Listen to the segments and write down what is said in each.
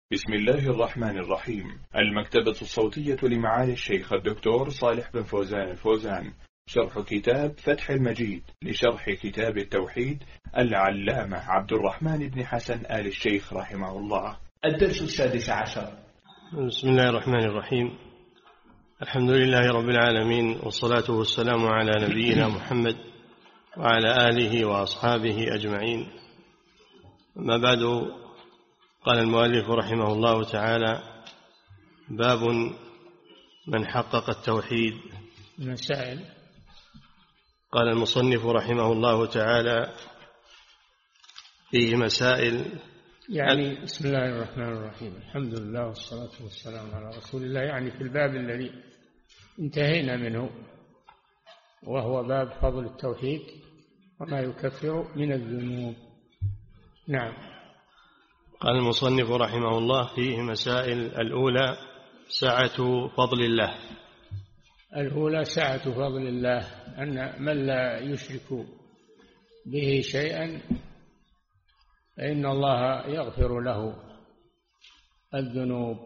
بسم الله الرحمن الرحيم. المكتبة الصوتية لمعالي الشيخ الدكتور صالح بن فوزان الفوزان، شرح كتاب فتح المجيد لشرح كتاب التوحيد العلامة عبد الرحمن بن حسن آل الشيخ رحمه الله. الدرس 16. بسم الله الرحمن الرحيم. الحمد لله رب العالمين، والصلاة والسلام على نبينا محمد وعلى آله وأصحابه أجمعين. أما بعد، قال المؤلف رحمه الله تعالى: باب من حقق التوحيد. مسائل. قال المصنف رحمه الله تعالى: فيه مسائل. يعني بسم الله الرحمن الرحيم، الحمد لله والصلاة والسلام على رسول الله. يعني في الباب الذي انتهينا منه، وهو باب فضل التوحيد وما يكفر من الذنوب. نعم. قال المصنف رحمه الله: فيه مسائل. الأولى سعة فضل الله. الأولى سعة فضل الله، أن من لا يشرك به شيئا فإن الله يغفر له الذنوب.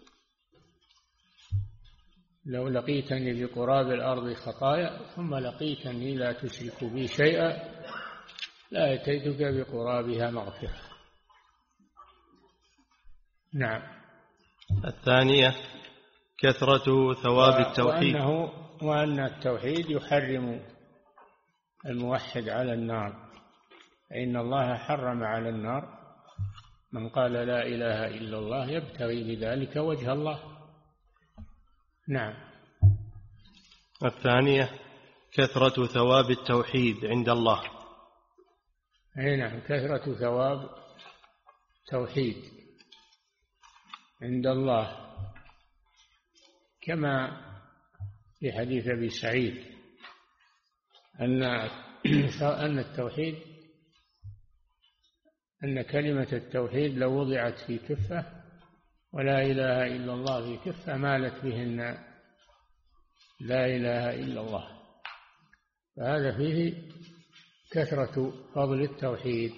لو لقيتني بقراب الأرض خطايا ثم لقيتني لا تشرك بي شيئا لأتيتك بقرابها مغفرة. نعم. الثانية كثرة ثواب التوحيد، وأن التوحيد يحرم الموحد على النار، إن الله حرم على النار من قال لا إله إلا الله يبتغي بذلك وجه الله. نعم. الثانية كثرة ثواب التوحيد عند الله. نعم، كثرة ثواب التوحيد عند الله، كما في حديث أبي سعيد أن التوحيد، أن كلمة التوحيد لو وضعت في كفة ولا إله إلا الله في كفة مالت بهن لا إله إلا الله. فهذا فيه كثرة فضل التوحيد،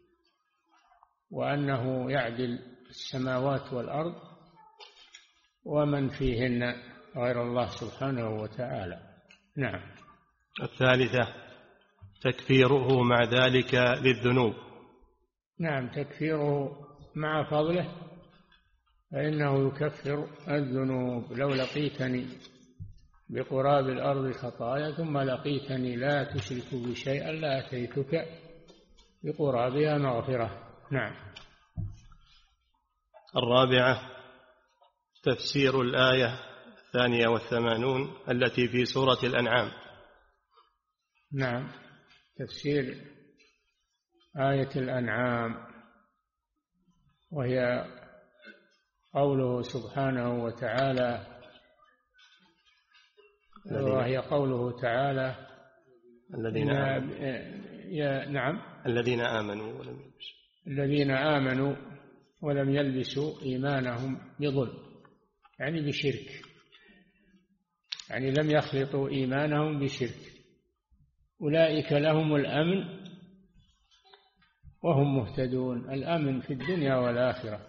وأنه يعدل السماوات والأرض ومن فيهن غير الله سبحانه وتعالى. نعم. الثالثة تكفيره مع ذلك للذنوب. نعم، تكفيره مع فضله، فإنه يكفر الذنوب. لو لقيتني بقراب الأرض خطايا ثم لقيتني لا تشرك بي شيئا لأتيتك بقرابها مغفرة. نعم. الرابعة تفسير الآية 82 التي في سورة الأنعام. نعم، تفسير آية الأنعام، وهي قوله سبحانه وتعالى، الذين آمنوا ولم يلبسوا إيمانهم بظلم، يعني بشرك، يعني لم يخلطوا إيمانهم بشرك، أولئك لهم الأمن وهم مهتدون. الأمن في الدنيا والآخرة،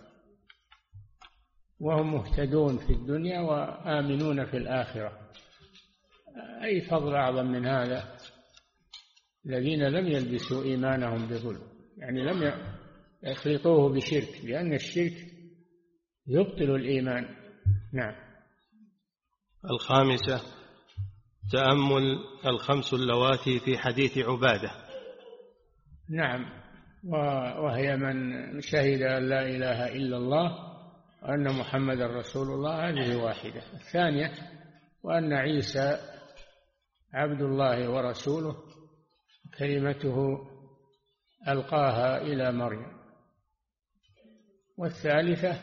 وهم مهتدون في الدنيا وآمنون في الآخرة. أي فضل أعظم من هذا؟ الذين لم يلبسوا إيمانهم بظلم، يعني لم يخلطوه بشرك، لأن الشرك يبطل الإيمان. نعم. الخامسة تأمل الخمس اللواتي في حديث عبادة. نعم، وهي من شهد أن لا إله إلا الله وأن محمد رسول الله، هذه واحدة. الثانية وأن عيسى عبد الله ورسوله كلمته ألقاها إلى مريم. والثالثة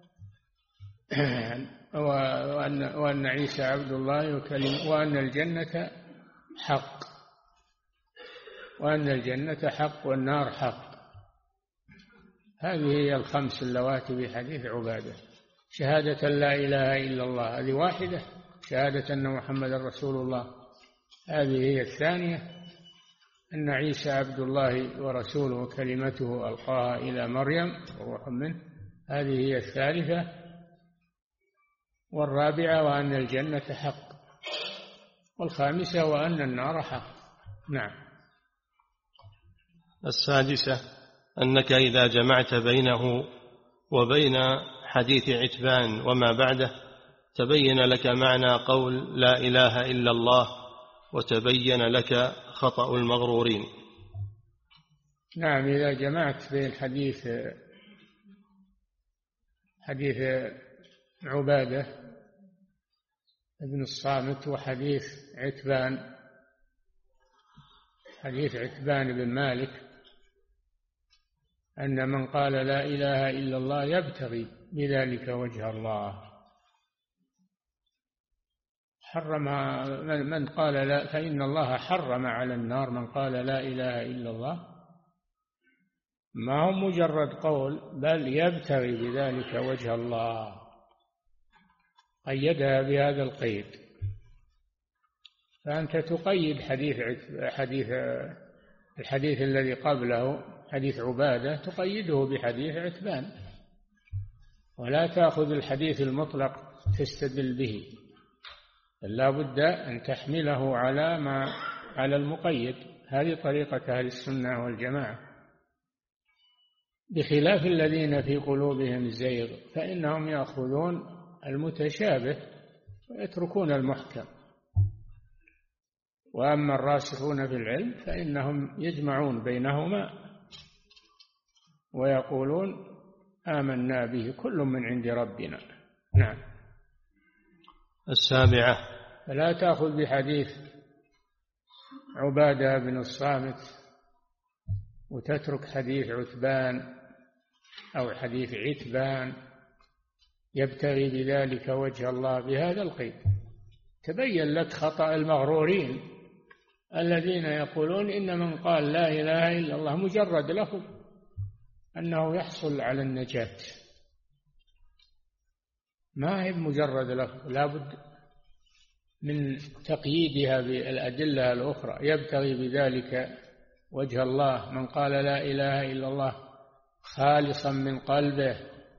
وأن عيسى عبد الله وأن الجنة حق، وأن الجنة حق والنار حق. هذه هي الخمس اللواتي في حديث عبادة. شهادة لا إله إلا الله هذه واحدة، شهادة أن محمد رسول الله هذه هي الثانية، أن عيسى عبد الله ورسوله كلمته ألقاها إلى مريم وروح منه هذه هي الثالثة. والرابعة وأن الجنة حق. والخامسة وأن النار حق. نعم. السادسة أنك إذا جمعت بينه وبين حديث عتبان وما بعده تبين لك معنى قول لا إله إلا الله، وتبين لك خطأ المغرورين. نعم، إذا جمعت بين حديث عبادة بن الصامت وحديث عتبان بن مالك أن من قال لا إله إلا الله يبتغي بذلك وجه الله، حرم من قال لا، فإن الله حرم على النار من قال لا إله إلا الله، ما هو مجرد قول، بل يبتغي بذلك وجه الله، قيدها بهذا القيد. فأنت تقيد الحديث الذي قبله حديث عبادة، تقيده بحديث عتبان، ولا تأخذ الحديث المطلق تستدل به، بل لا بد أن تحمله على المقيد. هذه طريقة أهل السنة والجماعة، بخلاف الذين في قلوبهم زيغ، فإنهم يأخذون المتشابه ويتركون المحكم. وأما الراسخون في العلم فإنهم يجمعون بينهما ويقولون آمنا به كل من عند ربنا. نعم. السابعة فلا تأخذ بحديث عبادة بن الصامت وتترك حديث عتبان أو حديث عتبان يبتغي بذلك وجه الله بهذا القيد. تبين لك خطأ المغرورين الذين يقولون إن من قال لا إله إلا الله مجرد لفظ أنه يحصل على النجاة. ما هي مجرد لفظ، لا بد من تقييدها بالأدلة الأخرى. يبتغي بذلك وجه الله من قال لا إله إلا الله خالصا من قلبه،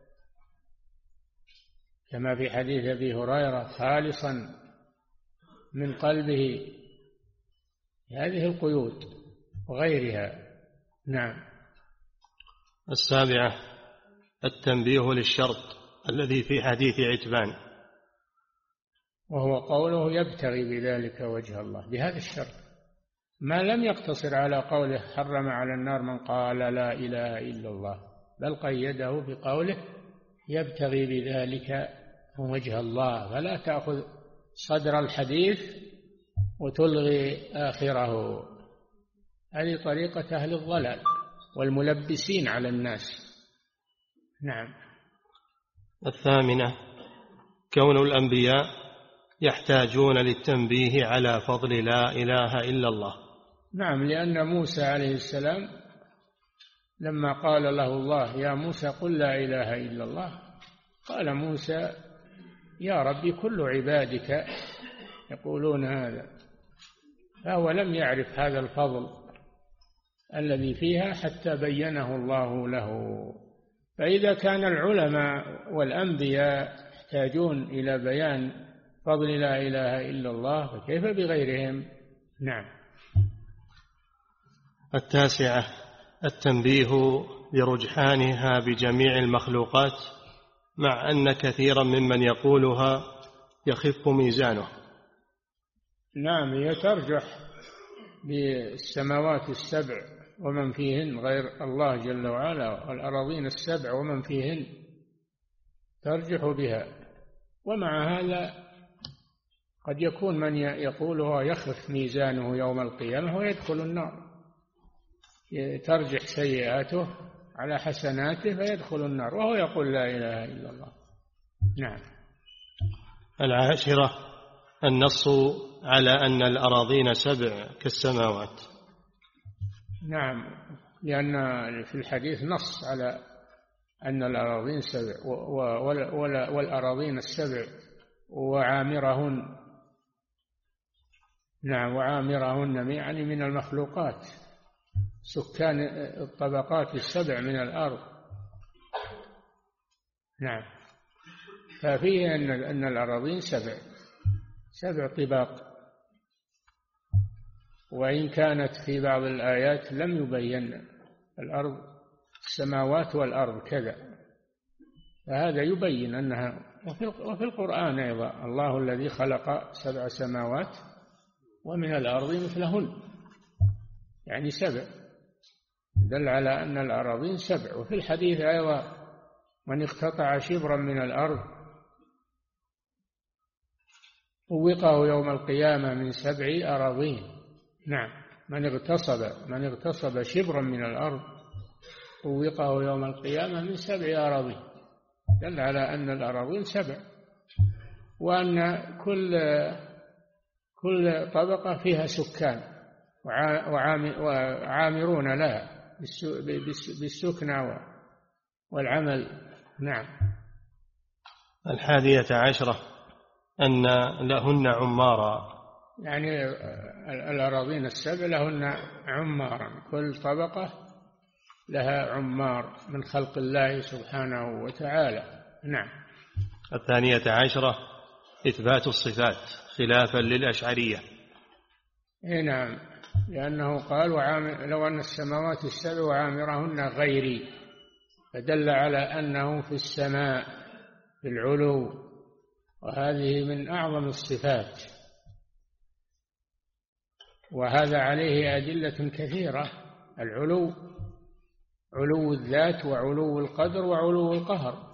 كما في حديث أبي هريرة خالصا من قلبه، هذه القيود وغيرها. نعم. السابعة التنبيه للشرط الذي في حديث عتبان، وهو قوله يبتغي بذلك وجه الله بهذا الشرط، ما لم يقتصر على قوله حرم على النار من قال لا إله إلا الله، بل قيده بقوله يبتغي بذلك وجه الله. فلا تأخذ صدر الحديث وتلغي آخره، هذه طريقة أهل الضلال والملبسين على الناس. نعم. الثامنة كون الأنبياء يحتاجون للتنبيه على فضل لا إله إلا الله. نعم، لأن موسى عليه السلام لما قال له الله يا موسى قل لا إله إلا الله، قال موسى يا ربي كل عبادك يقولون هذا، فهو لم يعرف هذا الفضل الذي فيها حتى بينه الله له. فإذا كان العلماء والأنبياء يحتاجون إلى بيان فضل لا إله إلا الله فكيف بغيرهم؟ نعم. التاسعة التنبيه لرجحانها بجميع المخلوقات، مع أن كثيرا ممن يقولها يخف ميزانه. نعم، هي ترجح بالسماوات السبع ومن فيهن غير الله جل وعلا، والأراضين السبع ومن فيهن ترجح بها. ومع هذا قد يكون من يقولها يخف ميزانه يوم القيامة ويدخل النار، ترجح سيئاته على حسناته فيدخل النار وهو يقول لا إله إلا الله. نعم. العاشرة النص على أن الأراضين سبع كالسماوات. نعم، لأن في الحديث نص على أن الأراضين سبع والأراضين السبع وعامرهن. نعم، وعامرهن يعني من المخلوقات، سكان الطبقات السبع من الأرض. نعم. ففيه أن الأراضين 7 طباق، وإن كانت في بعض الآيات لم يبين الأرض السماوات والأرض كذا، فهذا يبين أنها. وفي القرآن أيضا الله الذي خلق 7 سماوات ومن الأرض مثلهن، يعني 7، دل على أن الأراضين 7. وفي الحديث أيضا من اقتطع شبرا من الأرض طوقه يوم القيامة من 7 أراضين. نعم، من اغتصب شبرا من الأرض طوقه يوم القيامة من 7 أراضين، دل على أن الأراضين 7، وأن كل طبقة فيها سكان وعامرون لها بالسكنى والعمل. نعم. 11 أن لهن عمارا، يعني الأراضين 7 لهن عمارا، كل طبقة لها عمار من خلق الله سبحانه وتعالى. نعم. 12 إثبات الصفات خلافا للأشعرية. نعم، لأنه قال لو أن السماوات 7 وعامرهن غيري، فدل على أنه في السماء في العلو، وهذه من أعظم الصفات، وهذا عليه أدلة كثيرة. العلو، علو الذات وعلو القدر وعلو القهر،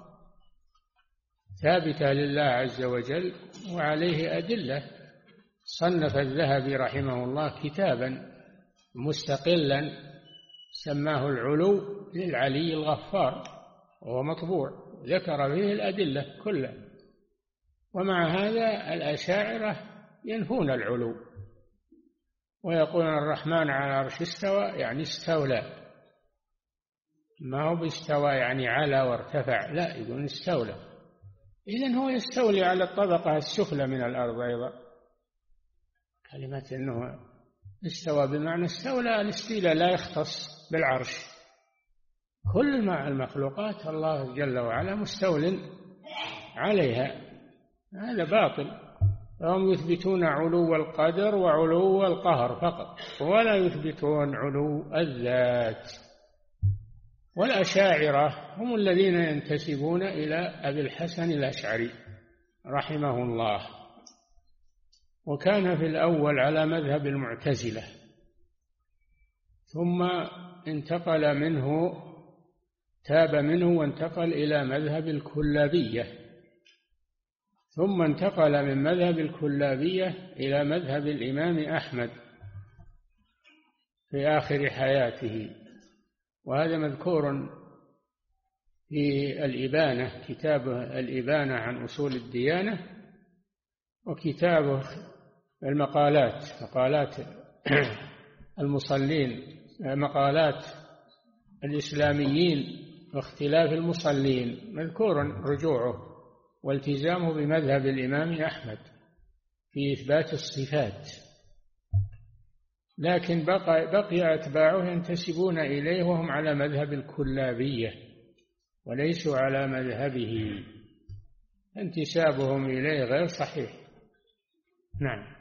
ثابتة لله عز وجل، وعليه أدلة. صنف الذهبي رحمه الله كتابا مستقلا سماه العلو للعلي الغفار، وهو مطبوع، ذكر فيه الأدلة كلها. ومع هذا الأشاعرة ينفون العلو ويقولون الرحمن على العرش استوى، يعني استولى، ما هو باستوى يعني على وارتفع، لا، يقولون استولى. إذن هو يستولي على الطبقة السفلى من الأرض أيضا. كلمة أنه استوى بمعنى استولى، الاستيلاء لا يختص بالعرش، كل المخلوقات الله جل وعلا مستول عليها، هذا باطل. فهم يثبتون علو القدر وعلو القهر فقط، ولا يثبتون علو الذات. والأشاعرة هم الذين ينتسبون إلى أبي الحسن الأشعري رحمه الله، وكان في الأول على مذهب المعتزلة، ثم انتقل منه، تاب منه وانتقل إلى مذهب الكلابية، ثم انتقل من مذهب الكلابية إلى مذهب الإمام أحمد في آخر حياته، وهذا مذكور في الإبانة، كتابه الإبانة عن أصول الديانة، وكتابه المقالات، مقالات المصلين، مقالات الإسلاميين واختلاف المصلين، مذكور رجوعه والتزامه بمذهب الإمام أحمد في إثبات الصفات. لكن بقي أتباعه ينتسبون إليه وهم على مذهب الكلابية وليسوا على مذهبه، انتسابهم إليه غير صحيح. نعم.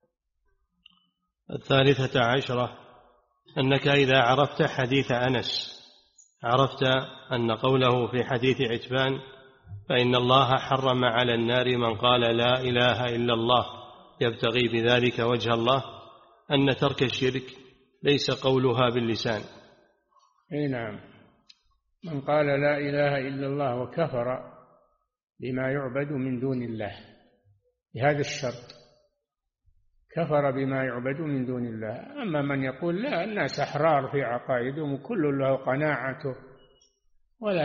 13 أنك إذا عرفت حديث أنس عرفت أن قوله في حديث عتبان فإن الله حرم على النار من قال لا إله إلا الله يبتغي بذلك وجه الله، أن ترك الشرك ليس قولها باللسان. أي نعم، من قال لا إله إلا الله وكفر بما يعبد من دون الله بهذا الشرط، كفر بما يعبد من دون الله. أما من يقول لا، الناس أحرار في عقائدهم وكل له قناعته، ولا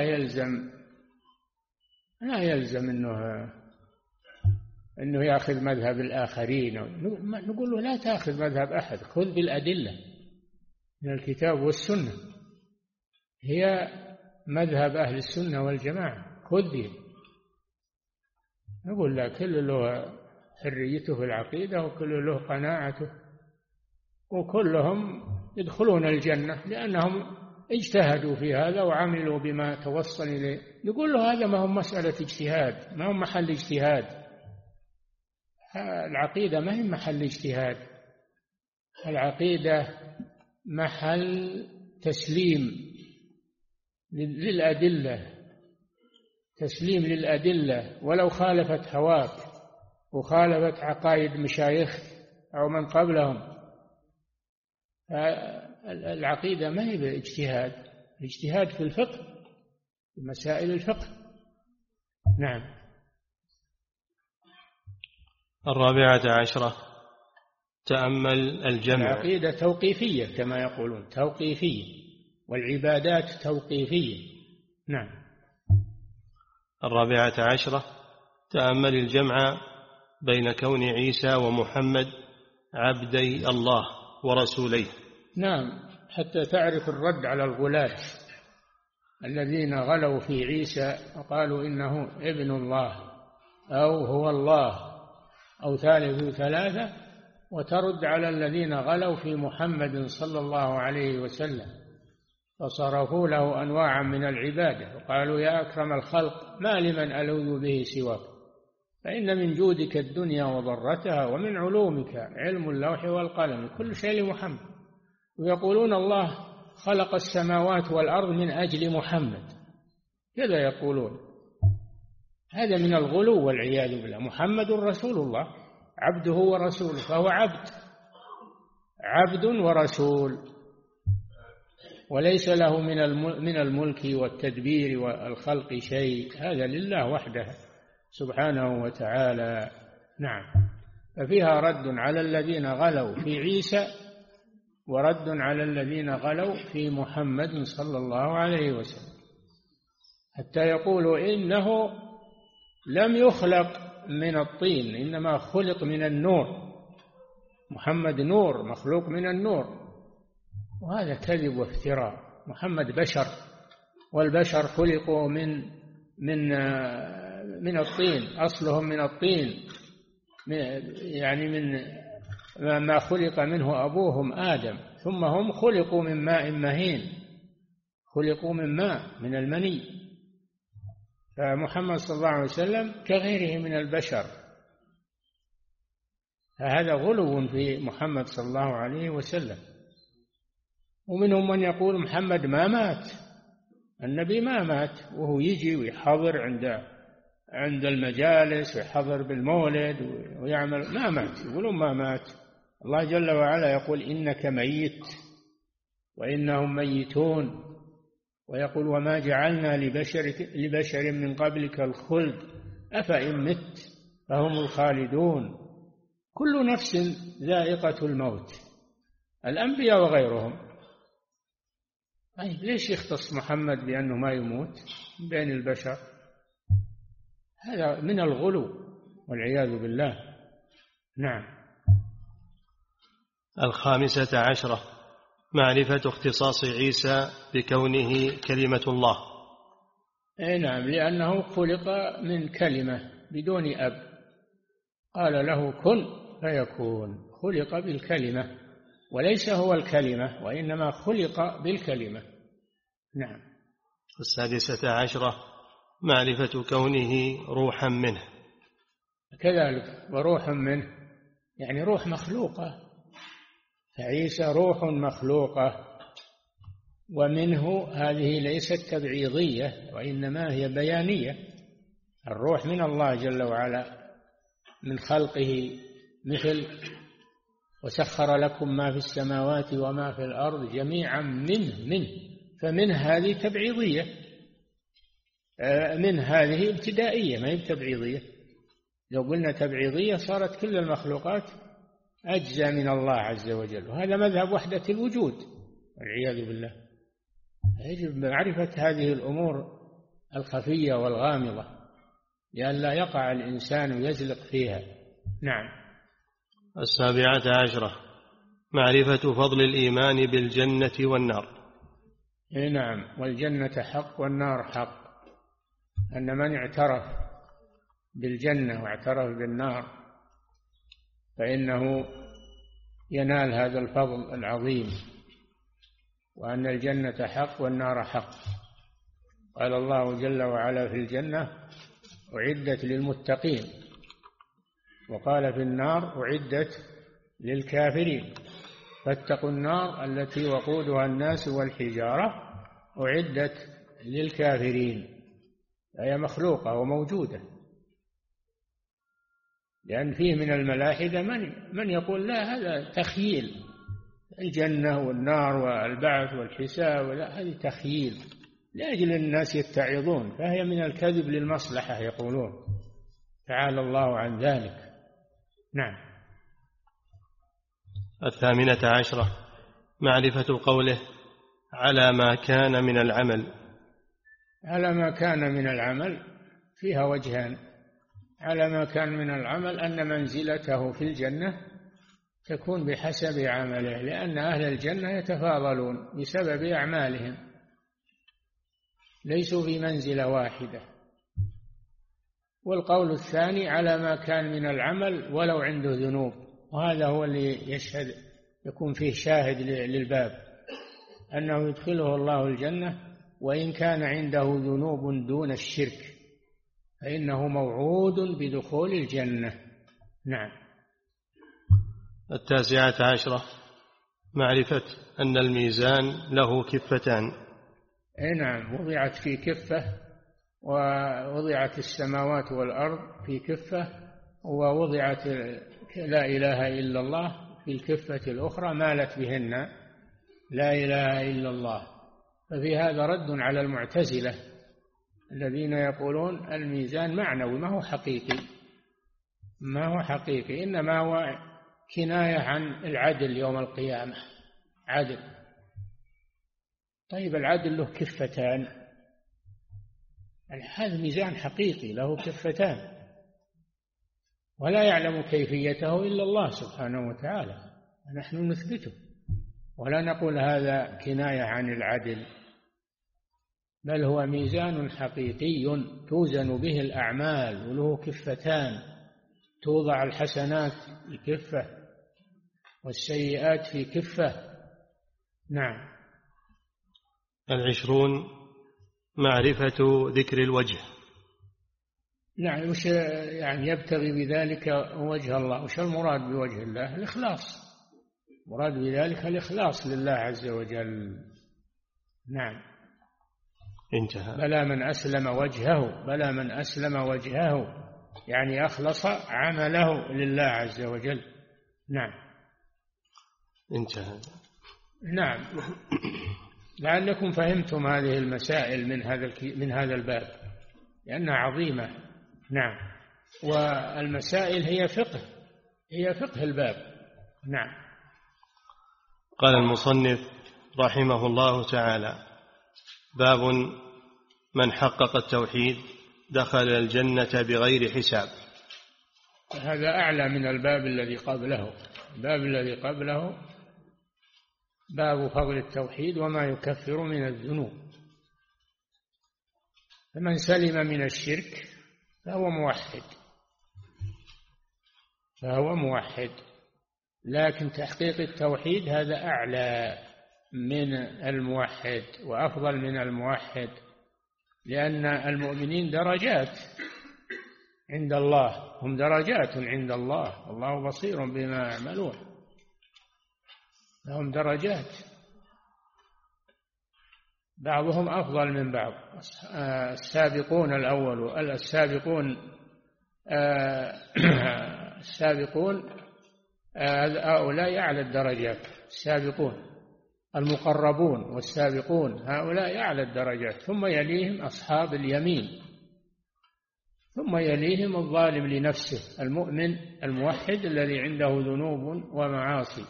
يلزم أنه يأخذ مذهب الآخرين، نقول له لا تأخذ مذهب أحد، خذ بالأدلة من الكتاب والسنة، هي مذهب أهل السنة والجماعة، خذ به. نقول لا، كل له حريته في العقيدة وكل له قناعته، وكلهم يدخلون الجنة لأنهم اجتهدوا في هذا وعملوا بما توصل إليه، نقول له هذا ما هو مسألة اجتهاد، ما هو محل اجتهاد. العقيدة ما هي محل اجتهاد، العقيدة محل تسليم للأدلة، تسليم للأدلة ولو خالفت هواك وخالفت عقائد مشايخ أو من قبلهم. العقيدة ما هي باجتهاد، الاجتهاد في الفقه، في مسائل الفقه. نعم. 14 تأمل الجمع. العقيدة توقيفية كما يقولون، توقيفية، والعبادات توقيفية. نعم. 14 تأمل الجمع بين كون عيسى ومحمد عبدي الله ورسوليه. نعم، حتى تعرف الرد على الغلاة الذين غلوا في عيسى وقالوا إنه ابن الله أو هو الله أو ثالث ثلاثة، وترد على الذين غلوا في محمد صلى الله عليه وسلم فصرفوا له أنواعا من العبادة وقالوا يا أكرم الخلق ما لمن ألوذ به سواك، فإن من جودك الدنيا وضرتها ومن علومك علم اللوح والقلم، كل شيء لمحمد. ويقولون الله خلق السماوات والأرض من أجل محمد، كذا يقولون. هذا من الغلو والعياذ بالله. محمد رسول الله عبده ورسوله، فهو عبد ورسول، وليس له من الملك والتدبير والخلق شيء، هذا لله وحده سبحانه وتعالى. نعم. ففيها رد على الذين غلوا في عيسى ورد على الذين غلوا في محمد صلى الله عليه وسلم، حتى يقولوا إنه لم يخلق من الطين إنما خلق من النور، محمد نور مخلوق من النور، وهذا كذب وافتراء. محمد بشر، والبشر خلقوا من الطين، أصلهم من الطين، يعني من ما خلق منه أبوهم آدم، ثم هم خلقوا من ماء مهين، خلقوا من ماء من المني. فمحمد صلى الله عليه وسلم كغيره من البشر، فهذا غلو في محمد صلى الله عليه وسلم. ومنهم من يقول محمد ما مات، النبي ما مات، وهو يجي ويحضر عند المجالس ويحضر بالمولد ويعمل، ما مات، يقولون ما مات. الله جل وعلا يقول إنك ميت وإنهم ميتون، ويقول وما جعلنا لبشر من قبلك الخلد أفإن مت فهم الخالدون، كل نفس ذائقة الموت، الأنبياء وغيرهم. ليش يختص محمد بأنه ما يموت بين البشر؟ هذا من الغلو والعياذ بالله. نعم. 15 معرفة اختصاص عيسى بكونه كلمة الله. نعم، لأنه خلق من كلمة بدون أب، قال له كن فيكون، خلق بالكلمة، وليس هو الكلمة وإنما خلق بالكلمة. نعم. 16 معرفة كونه روحا منه. كذلك، وروح منه يعني روح مخلوقة، فعيسى روح مخلوقة، ومنه هذه ليست تبعيضية وإنما هي بيانية. الروح من الله جل وعلا من خلقه، مثل وسخر لكم ما في السماوات وما في الأرض جميعا منه، فمن هذه تبعيضية، من هذه ابتدائية ما هي تبعيضية. لو قلنا تبعيضية صارت كل المخلوقات أجزاء من الله عز وجل، وهذا مذهب وحدة الوجود والعياذ بالله. يجب معرفة هذه الأمور الخفية والغامضة لئلا يقع الإنسان ويزلق فيها. نعم. 17 معرفة فضل الإيمان بالجنة والنار. نعم، والجنة حق والنار حق، أن من اعترف بالجنة واعترف بالنار فإنه ينال هذا الفضل العظيم. وأن الجنة حق والنار حق. قال الله جل وعلا في الجنة: أعدت للمتقين، وقال في النار: أعدت للكافرين. فاتقوا النار التي وقودها الناس والحجارة أعدت للكافرين. هي مخلوقة وموجودة، لأن فيه من الملاحدة من يقول لا، هذا تخييل، الجنة والنار والبعث والحساب، لا، هذه تخييل لأجل الناس يتعظون، فهي من الكذب للمصلحة يقولون. تعالى الله عن ذلك. نعم. 18 معرفة قوله: على ما كان من العمل. على ما كان من العمل فيها وجهان. على ما كان من العمل أن منزلته في الجنة تكون بحسب عمله، لأن أهل الجنة يتفاضلون بسبب أعمالهم، ليسوا في منزلة واحدة. والقول الثاني: على ما كان من العمل ولو عنده ذنوب، وهذا هو اللي يشهد، يكون فيه شاهد للباب، أنه يدخله الله الجنة وإن كان عنده ذنوب دون الشرك، فإنه موعود بدخول الجنة. نعم. 19 معرفة أن الميزان له كفتان. نعم، وضعت في كفة، ووضعت السماوات والأرض في كفة، ووضعت لا إله إلا الله في الكفة الأخرى، مالت بهن لا إله إلا الله. ففي هذا رد على المعتزلة الذين يقولون الميزان معنوي، ما هو حقيقي، ما هو حقيقي، إنما هو كناية عن العدل يوم القيامة، عدل. طيب العدل له كفتان، يعني هذا ميزان حقيقي له كفتان، ولا يعلم كيفيته إلا الله سبحانه وتعالى، نحن نثبته ولا نقول هذا كناية عن العدل، بل هو ميزان حقيقي توزن به الأعمال، وله كفتان، توضع الحسنات في كفة والسيئات في كفة. نعم. 20 معرفة ذكر الوجه. نعم، وش يعني يبتغي بذلك وجه الله؟ وش المراد بوجه الله؟ الإخلاص، مراد بذلك الإخلاص لله عز وجل. نعم. انتهى. بلى من أسلم وجهه، بلى من أسلم وجهه، يعني أخلص عمله لله عز وجل. نعم. انتهى. نعم. لعلكم فهمتم هذه المسائل من هذا الباب، لأنها عظيمة. نعم. والمسائل هي فقه الباب. نعم. قال المصنف رحمه الله تعالى: باب من حقق التوحيد دخل الجنة بغير حساب. هذا أعلى من الباب الذي قبله. الباب الذي قبله باب فضل التوحيد وما يكفر من الذنوب. فمن سلم من الشرك فهو موحد، لكن تحقيق التوحيد هذا أعلى من الموحد وأفضل من الموحد، لأن المؤمنين درجات عند الله، هم درجات عند الله، والله بصير بما يعملون، لهم درجات، بعضهم أفضل من بعض. السابقون الأول، السابقون هؤلاء أعلى الدرجات، السابقون المقربون والسابقون هؤلاء أعلى الدرجات، ثم يليهم أصحاب اليمين، ثم يليهم الظالم لنفسه المؤمن الموحد الذي عنده ذنوب ومعاصي.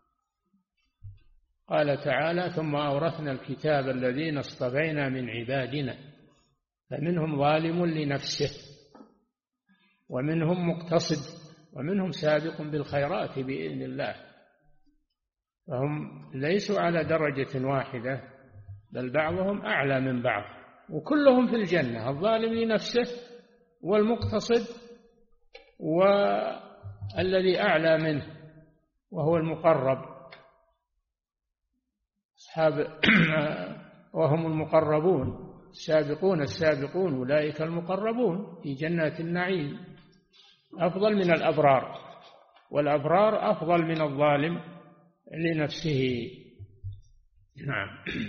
قال تعالى: ثم أورثنا الكتاب الذين اصطفينا من عبادنا فمنهم ظالم لنفسه ومنهم مقتصد ومنهم سابق بالخيرات بإذن الله. فهم ليسوا على درجة واحدة، بل بعضهم أعلى من بعض، وكلهم في الجنة، الظالم لنفسه والمقتصد والذي أعلى منه وهو المقرب. وهم المقربون، السابقون السابقون أولئك المقربون في جنات النعيم، أفضل من الأبرار، والأبرار أفضل من الظالم لنفسه. نعم.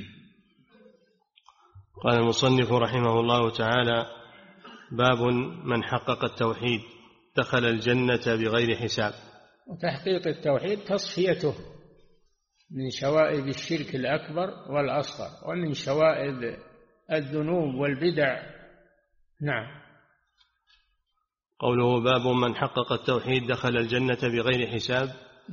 قال المصنف رحمه الله تعالى: باب من حقق التوحيد دخل الجنة بغير حساب. وتحقيق التوحيد تصفيته من شوائب الشرك الأكبر والأصغر ومن شوائب الذنوب والبدع. نعم. قوله باب من حقق التوحيد دخل الجنة بغير حساب،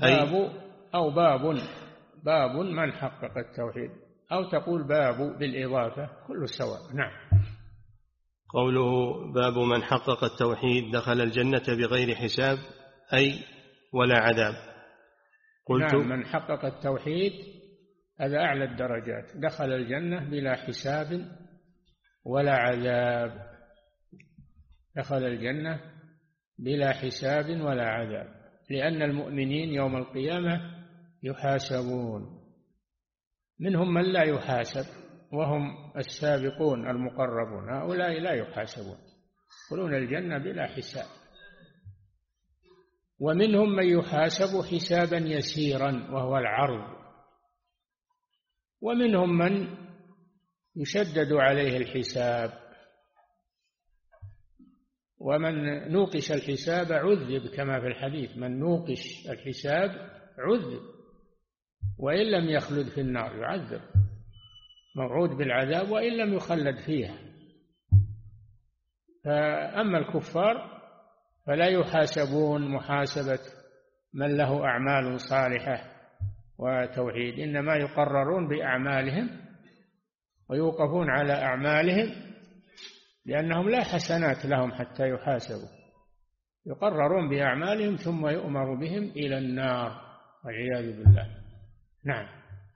باب من حقق التوحيد، أو تقول باب بالإضافة، كل سواء. نعم. قوله باب من حقق التوحيد دخل الجنة بغير حساب أي ولا عذاب. قلت نعم، من حقق التوحيد هذا أعلى الدرجات، دخل الجنة بلا حساب ولا عذاب، دخل الجنة بلا حساب ولا عذاب، لأن المؤمنين يوم القيامة يحاسبون، منهم من لا يحاسب وهم السابقون المقربون، هؤلاء لا يحاسبون، يدخلون الجنة بلا حساب. ومنهم من يحاسب حسابا يسيرا وهو العرض، ومنهم من يشدد عليه الحساب، ومن نوقش الحساب عذب، كما في الحديث: من نوقش الحساب عذب وإن لم يخلد في النار، يعذب، موعود بالعذاب وإن لم يخلد فيها. فأما الكفار فلا يحاسبون محاسبة من له أعمال صالحة وتوحيد، إنما يقررون بأعمالهم ويوقفون على أعمالهم، لأنهم لا حسنات لهم حتى يحاسبوا، يقررون بأعمالهم ثم يؤمر بهم إلى النار والعياذ بالله. نعم.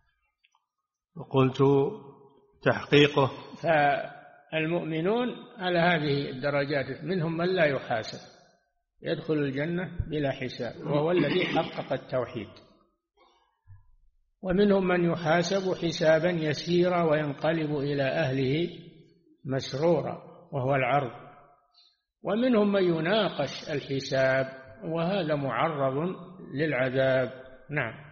وقلت تحقيقه، فالمؤمنون على هذه الدرجات، منهم من لا يحاسب يدخل الجنة بلا حساب وهو الذي حقق التوحيد، ومنهم من يحاسب حسابا يسيرا وينقلب إلى أهله مسرورا وهو العرض، ومنهم من يناقش الحساب وهذا معرض للعذاب. نعم.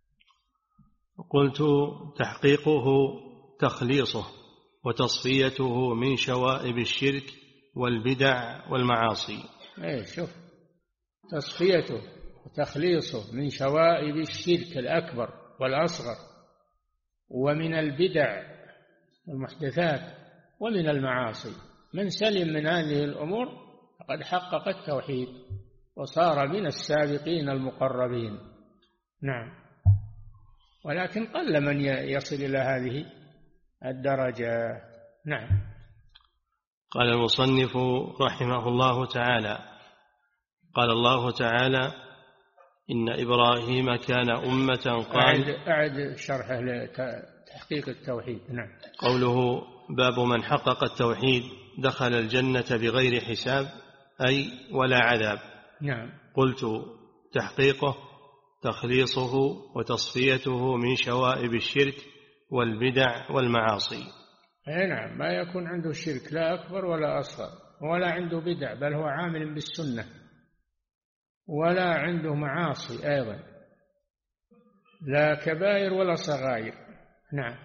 قلت تحقيقه تخليصه وتصفيته من شوائب الشرك والبدع والمعاصي. شوف، تصفيته وتخليصه من شوائب الشرك الأكبر والأصغر، ومن البدع والمحدثات، ومن المعاصي. من سلم من هذه الأمور فقد حقق التوحيد وصار من السابقين المقربين. نعم. ولكن قل من يصل إلى هذه الدرجة. نعم. قال المصنف رحمه الله تعالى: قال الله تعالى: إن إبراهيم كان أمة أعد شرحه لتحقيق التوحيد. نعم. قوله باب من حقق التوحيد دخل الجنة بغير حساب أي ولا عذاب. نعم. قلت تحقيقه تخليصه وتصفيته من شوائب الشرك والبدع والمعاصي. نعم، ما يكون عنده شرك لا أكبر ولا أصغر، ولا عنده بدع، بل هو عامل بالسنة، ولا عنده معاصي أيضا، لا كبائر ولا صغائر. نعم.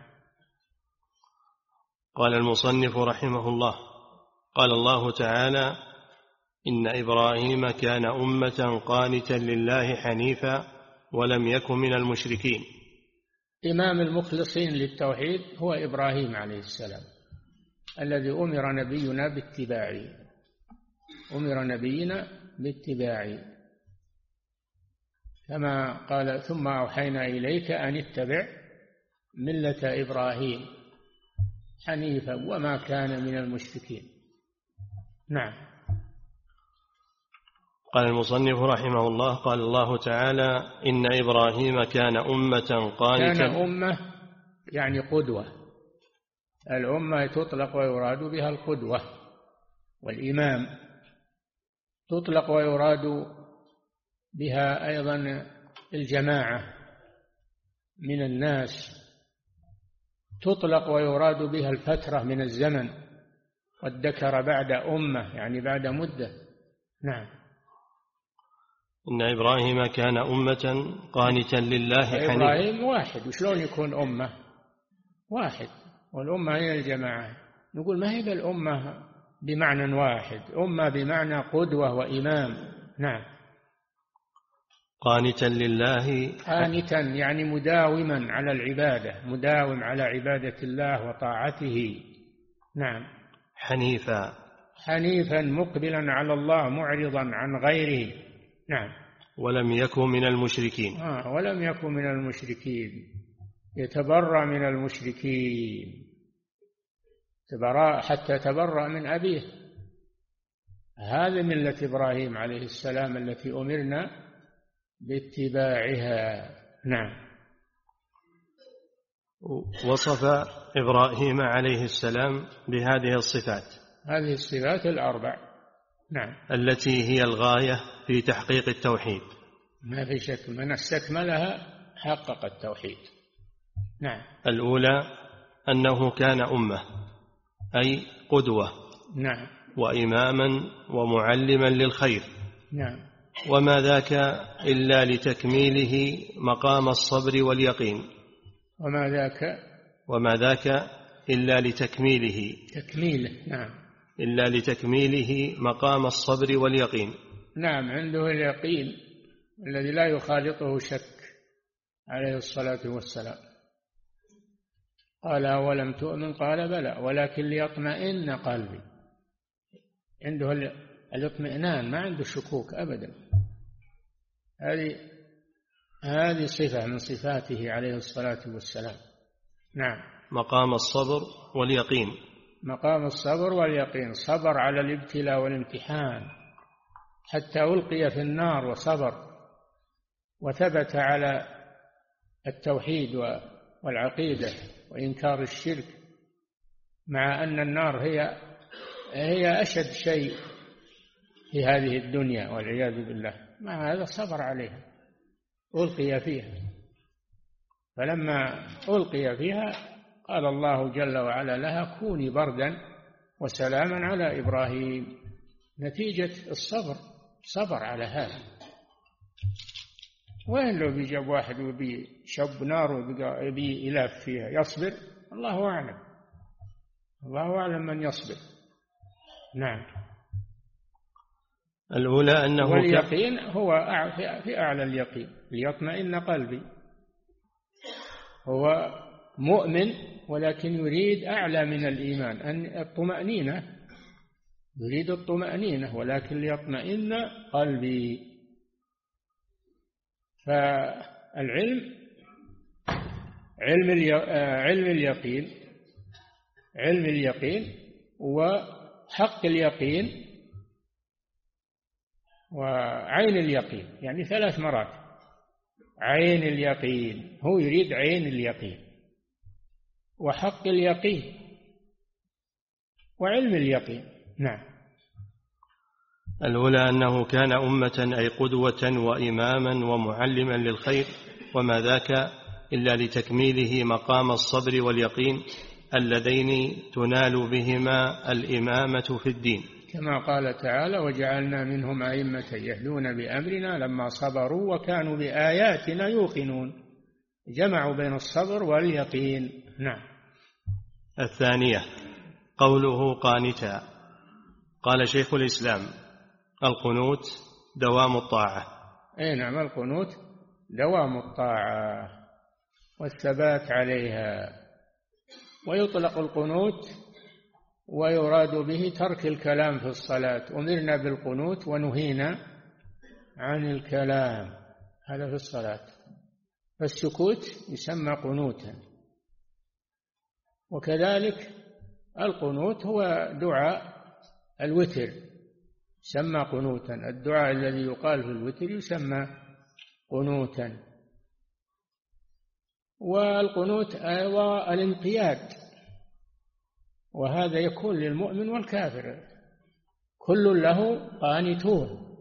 قال المصنف رحمه الله: قال الله تعالى: إن إبراهيم كان أمة قانتا لله حنيفا ولم يكن من المشركين. إمام المخلصين للتوحيد هو إبراهيم عليه السلام، الذي أمر نبينا باتباعه، كما قال: ثم أوحينا إليك أن اتبع ملة إبراهيم حنيفا وما كان من المشركين. نعم. قال المصنف رحمه الله: قال الله تعالى: إن إبراهيم كان أمة قانتا. كان أمة يعني قدوة، الأمة تطلق ويراد بها القدوة والإمام، تطلق ويراد بها أيضا الجماعة من الناس، تطلق ويراد بها الفترة من الزمن، والذكر بعد أمة يعني بعد مدة. نعم. إن إبراهيم كان أمة قانتا لله حنيفا. إبراهيم واحد، وشلون يكون أمة؟ واحد، والأمة هي الجماعة. نقول ما هي الأمة بمعنى واحد، أمة بمعنى قدوة وإمام. نعم. قانتا لله، قانتا يعني مداوما على العبادة، مداوم على عبادة الله وطاعته. نعم. حنيفا، حنيفا مقبلا على الله معرضا عن غيره. نعم. ولم يكن من المشركين. ولم يكن من المشركين، يتبرأ من المشركين حتى تبرأ من أبيه. هذه ملة إبراهيم عليه السلام التي أمرنا باتباعها. نعم. وصف إبراهيم عليه السلام بهذه الصفات، هذه الصفات الأربع. نعم. التي هي الغاية في تحقيق التوحيد. ما في شك، من استكملها حقق التوحيد. نعم. الأولى أنه كان أمة، أي قدوة. نعم. وإماما ومعلما للخير. نعم. وما ذاك إلا لتكميله مقام الصبر واليقين. وما ذاك إلا لتكميله. نعم. إلا لتكميله مقام الصبر واليقين. نعم. عنده اليقين الذي لا يخالطه شك عليه الصلاة والسلام. قال أولم تؤمن؟ قال بلى ولكن ليطمئن قلبي. عنده الاطمئنان، ما عنده شكوك أبدا. هذه صفة من صفاته عليه الصلاة والسلام. نعم. مقام الصبر واليقين. مقام الصبر واليقين، صبر على الابتلاء والامتحان حتى ألقي في النار وصبر، وثبت على التوحيد والعقيدة وإنكار الشرك، مع أن النار هي أشد شيء في هذه الدنيا والعياذ بالله. مع هذا صبر عليها، ألقي فيها. فلما ألقي فيها قال الله جل وعلا لها كوني بردا وسلاما على إبراهيم. نتيجة الصبر، صبر على هذا. وين لو بيجاب واحد وبيشب نار وبي إلاف فيها يصبر؟ الله أعلم، الله أعلم من يصبر. نعم. الأولى أنه واليقين هو في أعلى اليقين، ليطمئن قلبي. هو مؤمن ولكن يريد أعلى من الإيمان، أن الطمأنينة، يريد الطمأنينة ولكن ليطمئن قلبي. فالعلم علم اليقين وحق اليقين وعين اليقين، يعني 3 مرات. عين اليقين، هو يريد عين اليقين، وحق اليقين، وعلم اليقين. نعم. الأولى أنه كان أمة أي قدوة وإماما ومعلما للخير، وما ذاك إلا لتكميله مقام الصبر واليقين اللذين تنال بهما الإمامة في الدين، كما قال تعالى وجعلنا منهم أئمة يهدون بأمرنا لما صبروا وكانوا بآياتنا يوقنون. جمعوا بين الصبر واليقين. نعم. الثانية قوله قانتا. قال شيخ الإسلام القنوت دوام الطاعة. نعم، القنوت دوام الطاعة والثبات عليها. ويطلق القنوت ويراد به ترك الكلام في الصلاة. أمرنا بالقنوت ونهينا عن الكلام، هذا في الصلاة. فالسكوت يسمى قنوتا. وكذلك القنوت هو دعاء الوتر، يسمى قنوتا. الدعاء الذي يقال في الوتر يسمى قنوتا. والقنوت أيضا الانقياد، وهذا يكون للمؤمن والكافر. كل له قانتون،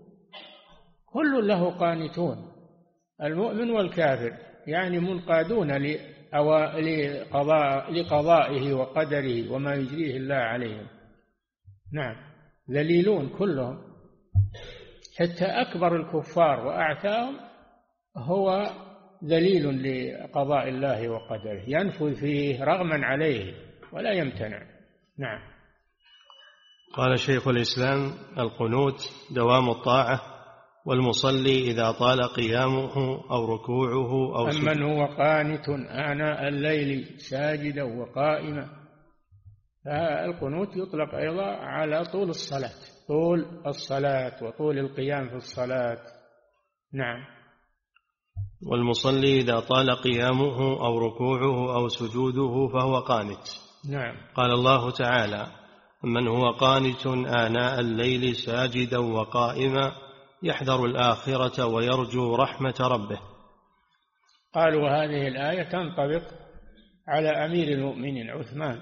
كل له قانتون، المؤمن والكافر، يعني منقادون لقضائه وقدره وما يجريه الله عليهم. نعم، ذليلون كلهم، حتى أكبر الكفار وأعتاهم هو ذليل لقضاء الله وقدره، ينفذ فيه رغما عليه ولا يمتنع. نعم. قال شيخ الإسلام: القنوت دوام الطاعة، والمصلي إذا طال قيامه أو ركوعه أو سجوده. أمن هو قانت آناء الليل ساجدا وقائما. فالقنوت يطلق أيضا على طول الصلاة وطول القيام في الصلاة. نعم. والمصلي إذا طال قيامه أو ركوعه أو سجوده فهو قانت. نعم. قال الله تعالى: من هو قانت آناء الليل ساجدا وقائما يحذر الآخرة ويرجو رحمة ربه. قالوا هذه الآية تنطبق على أمير المؤمنين عثمان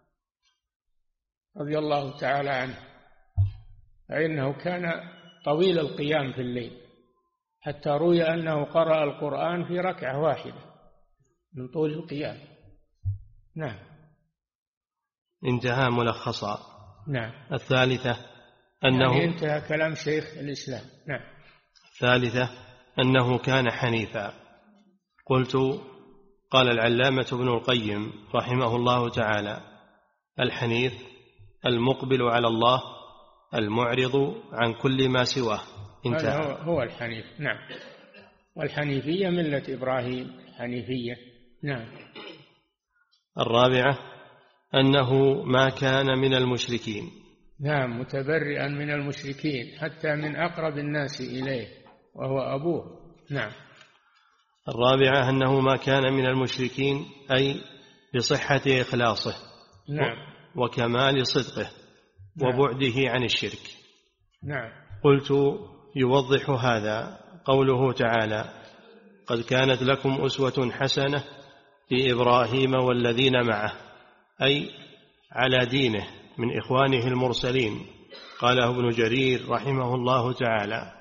رضي الله تعالى عنه، فإنه كان طويل القيام في الليل، حتى روي أنه قرأ القرآن في ركعة واحدة من طول القيام. نعم. انتهى ملخصا. نعم. الثالثة أنه يعني انتهى كلام شيخ الإسلام. نعم. الثالثة أنه كان حنيفا. قلت: قال العلامة ابن القيم رحمه الله تعالى: الحنيف المقبل على الله المعرض عن كل ما سواه. انتهى. هو الحنيف. نعم. والحنيفية ملة إبراهيم حنيفية. نعم. الرابعة أنه ما كان من المشركين. نعم، متبرئا من المشركين حتى من أقرب الناس إليه وهو أبوه. نعم. الرابعة أنه ما كان من المشركين، أي بصحة إخلاصه. نعم. وكمال صدقه. نعم. وبعده عن الشرك. نعم. قلت: يوضح هذا قوله تعالى: قد كانت لكم أسوة حسنة في إبراهيم والذين معه، أي على دينه من إخوانه المرسلين. قاله ابن جرير رحمه الله تعالى: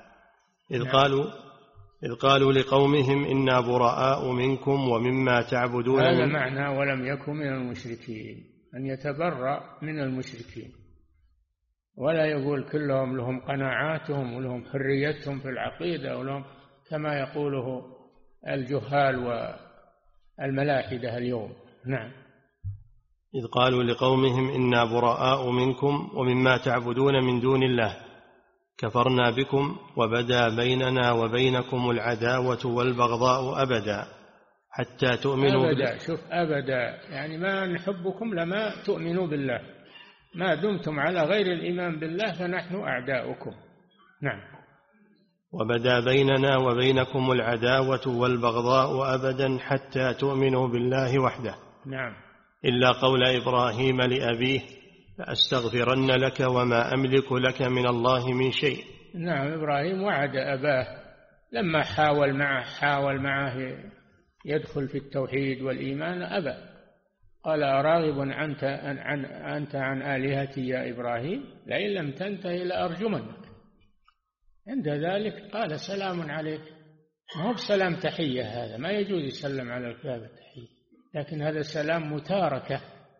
إذ قالوا لقومهم إنا براء منكم ومما تعبدون. هذا معنى ولم يكن من المشركين، أن يتبرأ من المشركين، ولا يقول كلهم لهم قناعاتهم ولهم حريتهم في العقيدة ولهم كما يقوله الجهال والملاحدة اليوم. نعم. إذ قالوا لقومهم إنا براء منكم ومما تعبدون من دون الله كفرنا بكم وبدا بيننا وبينكم العداوة والبغضاء أبدا حتى تؤمنوا بالله. شوف، أبدا يعني ما نحبكم لما تؤمنوا بالله، ما دمتم على غير الإيمان بالله فنحن أعداؤكم. نعم. وبدا بيننا وبينكم العداوة والبغضاء أبدا حتى تؤمنوا بالله وحده. نعم. إلا قول إبراهيم لأبيه لأستغفرن لك وما أملك لك من الله من شيء. نعم. إبراهيم وعد أباه لما حاول معه يدخل في التوحيد والإيمان أبى، قال: أراغب أنت عن آلهتي يا إبراهيم؟ لئن لم تنتهي لأرجمنك. عند ذلك قال: سلام عليك. ما هو بسلام تحية، هذا ما يجوز يسلم على الكافر تحية، لكن هذا سلام متاركة،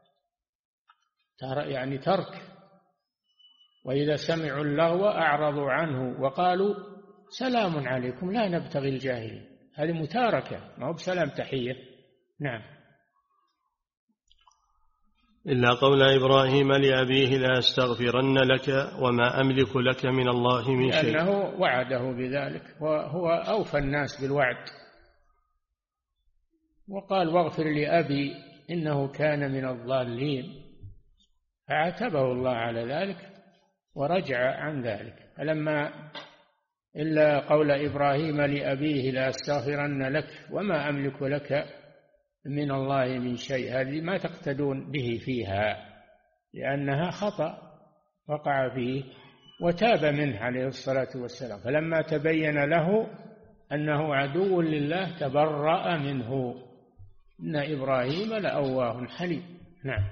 يعني ترك. وإذا سمعوا اللغو أعرضوا عنه وقالوا سلام عليكم لا نبتغي الجاهلين. هذه متاركة، ما هو بسلام تحية. نعم. إلا قول إبراهيم لأبيه لا أستغفرن لك وما أملك لك من الله من شيء، لأنه وعده بذلك وهو أوفى الناس بالوعد، وقال: واغفر لأبي إنه كان من الضالين، فعاتبه الله على ذلك ورجع عن ذلك. فلما إلا قول إبراهيم لأبيه لا أستغفرن لك وما أملك لك من الله من شيء، هذه ما تقتدون به فيها، لأنها خطأ وقع فيه وتاب منه عليه الصلاة والسلام. فلما تبين له أنه عدو لله تبرأ منه. إن إبراهيم لأواه حليم. نعم.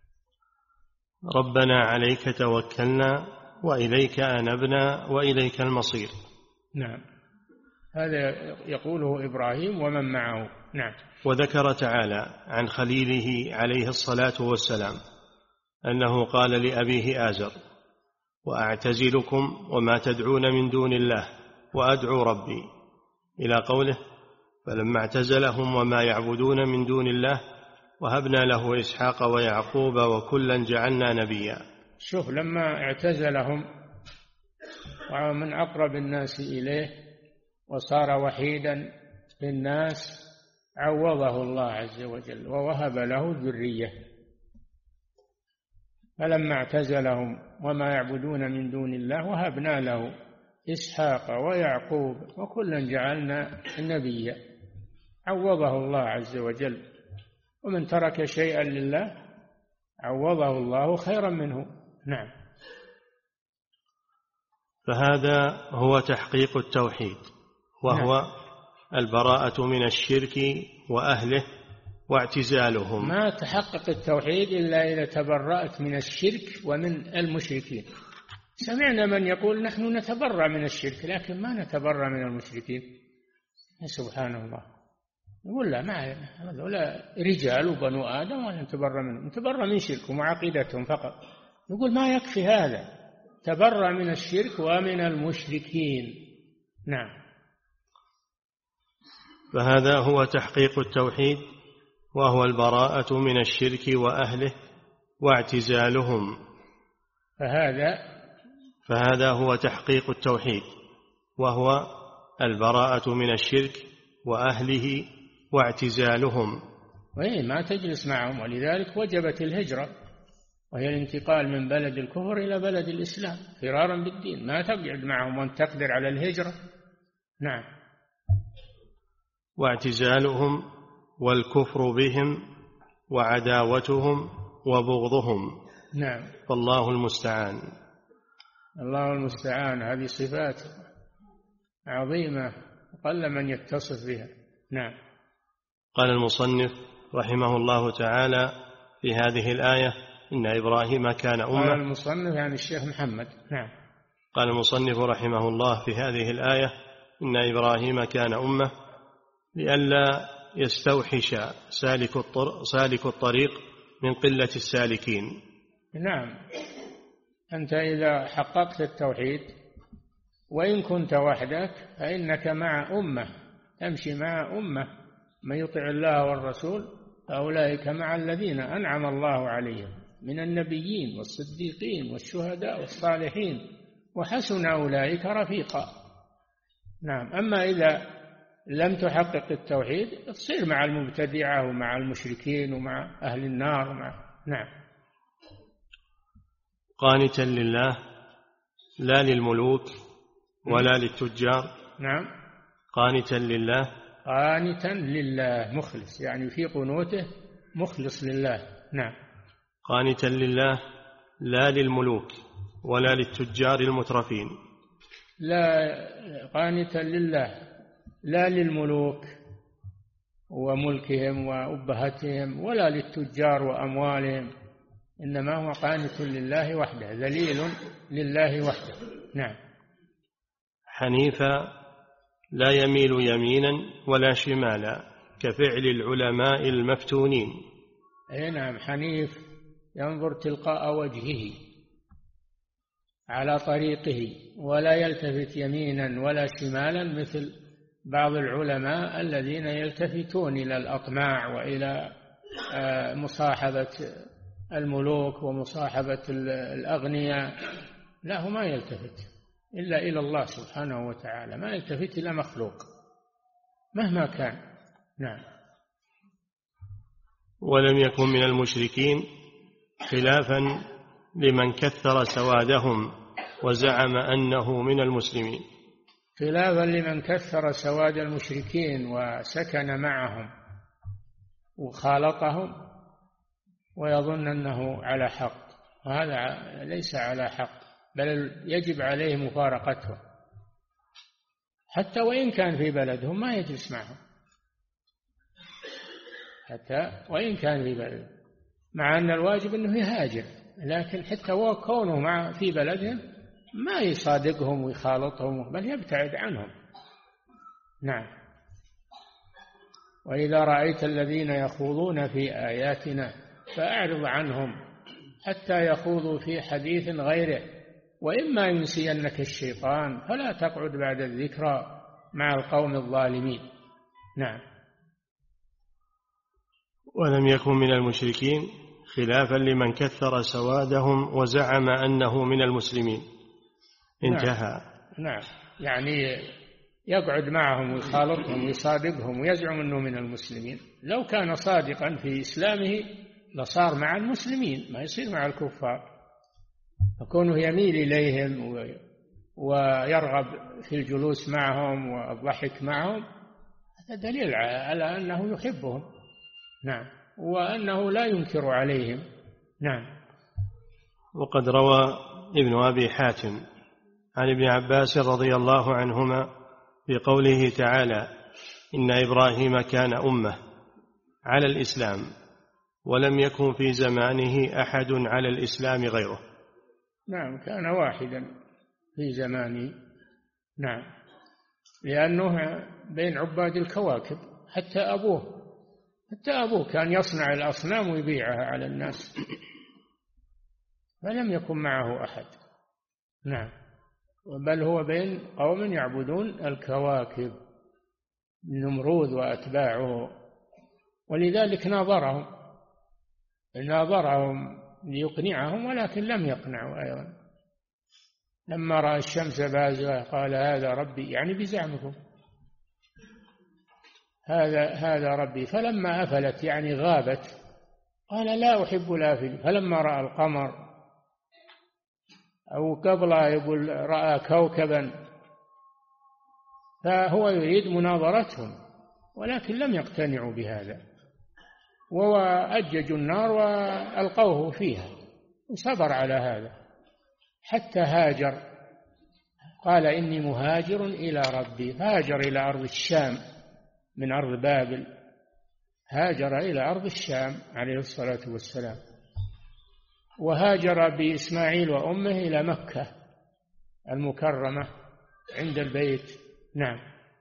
ربنا عليك توكلنا وإليك أنبنا وإليك المصير. نعم. هذا يقوله إبراهيم ومن معه نعم. وذكر تعالى عن خليله عليه الصلاة والسلام أنه قال لأبيه آزر: وأعتزلكم وما تدعون من دون الله وأدعو ربي، إلى قوله: فلما اعتزلهم وما يعبدون من دون الله وهبنا له إسحاق ويعقوب وكلا جعلنا نبيا. شوف، لما اعتزلهم ومن أقرب الناس إليه وصار وحيدا للناس عوضه الله عز وجل ووهب له ذرية. فلما اعتزلهم وما يعبدون من دون الله وهبنا له إسحاق ويعقوب وكلا جعلنا نبيا. عوضه الله عز وجل، ومن ترك شيئا لله عوضه الله خيرا منه. نعم. فهذا هو تحقيق التوحيد، وهو البراءة من الشرك وأهله واعتزالهم. ما تحقق التوحيد إلا إذا تبرأت من الشرك ومن المشركين. سمعنا من يقول نحن نتبرأ من الشرك، لكن ما نتبرأ من المشركين. سبحان الله. يقول لا، ما ولا رجال وبنو آدم ولا نتبرأ منهم، نتبرأ من شركهم وعقيدتهم فقط. يقول ما يكفي هذا، تبرأ من الشرك ومن المشركين. نعم. فهذا هو تحقيق التوحيد، وهو البراءة من الشرك وأهله واعتزالهم. فهذا هو تحقيق التوحيد، وهو البراءة من الشرك وأهله واعتزالهم. ما تجلس معهم، ولذلك وجبت الهجرة، وهي الانتقال من بلد الكفر إلى بلد الإسلام فرارا بالدين. ما تقعد معهم وأن تقدر على الهجرة. نعم. واعتزالهم والكفر بهم وعداوتهم وبغضهم. نعم. فالله المستعان. الله المستعان. هذه صفات عظيمة قل من يتصف بها. نعم. قال المصنف رحمه الله تعالى في هذه الآية: إن إبراهيم كان أمة. قال المصنف يعني الشيخ محمد. نعم. قال المصنف رحمه الله في هذه الآية: إن إبراهيم كان أمة، لئلا يستوحش سالك الطريق من قلة السالكين. نعم. أنت إذا حققت التوحيد وإن كنت وحدك فإنك مع أمة، تمشي مع أمة. من يطع الله والرسول فأولئك مع الذين أنعم الله عليهم من النبيين والصديقين والشهداء والصالحين وحسن أولئك رفيقا. نعم. أما إذا لم تحقق التوحيد تصير مع المبتدعة ومع المشركين ومع أهل النار نعم. قانتا لله لا للملوك ولا للتجار. نعم. قانتا لله. قانتا لله، مخلص، يعني في قنوته مخلص لله. نعم. قانتا لله لا للملوك ولا للتجار المترفين. لا، قانتا لله لا للملوك وملكهم وأبهتهم ولا للتجار وأموالهم، إنما هو قانت لله وحده، ذليل لله وحده. نعم. حنيفا لا يميل يمينا ولا شمالا كفعل العلماء المفتونين. نعم. حنيف ينظر تلقاء وجهه على طريقه ولا يلتفت يمينا ولا شمالا مثل بعض العلماء الذين يلتفتون إلى الأطماع وإلى مصاحبة الملوك ومصاحبة الأغنياء. لا، هو ما يلتفت إلا إلى الله سبحانه وتعالى، ما يلتفت إلى مخلوق مهما كان. نعم. ولم يكن من المشركين، خلافا لمن كثر سوادهم وزعم أنه من المسلمين. خلافا لمن كثر سواد المشركين وسكن معهم وخالطهم ويظن أنه على حق، وهذا ليس على حق، بل يجب عليه مفارقتهم، حتى وإن كان في بلدهم ما يجلس معهم، حتى وإن كان في بلدهم، مع أن الواجب أنه يهاجر، لكن حتى وكونه في بلدهم ما يصادقهم ويخالطهم، بل يبتعد عنهم. نعم. وإذا رأيت الذين يخوضون في آياتنا فأعرض عنهم حتى يخوضوا في حديث غيره، وإما ينسينك الشيطان فلا تقعد بعد الذكرى مع القوم الظالمين. نعم. ولم يكن من المشركين، خلافا لمن كثر سوادهم وزعم أنه من المسلمين. انتهى. نعم. يعني يقعد معهم ويخالطهم ويصادقهم ويزعم أنه من المسلمين. لو كان صادقا في إسلامه لصار مع المسلمين، ما يصير مع الكفار. فكونه يميل إليهم ويرغب في الجلوس معهم والضحك معهم هذا دليل على أنه يحبهم. نعم. وأنه لا ينكر عليهم. نعم. وقد روى ابن أبي حاتم عن ابن عباس رضي الله عنهما في قوله تعالى: إن إبراهيم كان أمة على الإسلام ولم يكن في زمانه أحد على الإسلام غيره. نعم، كان واحدا في زمانه. نعم، لأنه بين عباد الكواكب. حتى أبوه كان يصنع الأصنام ويبيعها على الناس، فلم يكن معه أحد. نعم. بل هو بين قوم يعبدون الكواكب، النمرود وأتباعه، ولذلك ناظرهم ليقنعهم، ولكن لم يقنعوا أيضا. لما رأى الشمس بازغة قال هذا ربي، يعني بزعمكم هذا ربي. فلما أفلت يعني غابت قال لا أحب الآفلين. فلما رأى القمر، أو قبلها يقول رأى كوكبا، فهو يريد مناظرتهم، ولكن لم يقتنعوا بهذا، وأججوا النار وألقوه فيها، وصبر على هذا حتى هاجر. قال إني مهاجر إلى ربي، فهاجر إلى أرض الشام من أرض بابل، هاجر إلى أرض الشام عليه الصلاة والسلام، وهاجر بإسماعيل وأمه إلى مكة المكرمة عند البيت. نعم.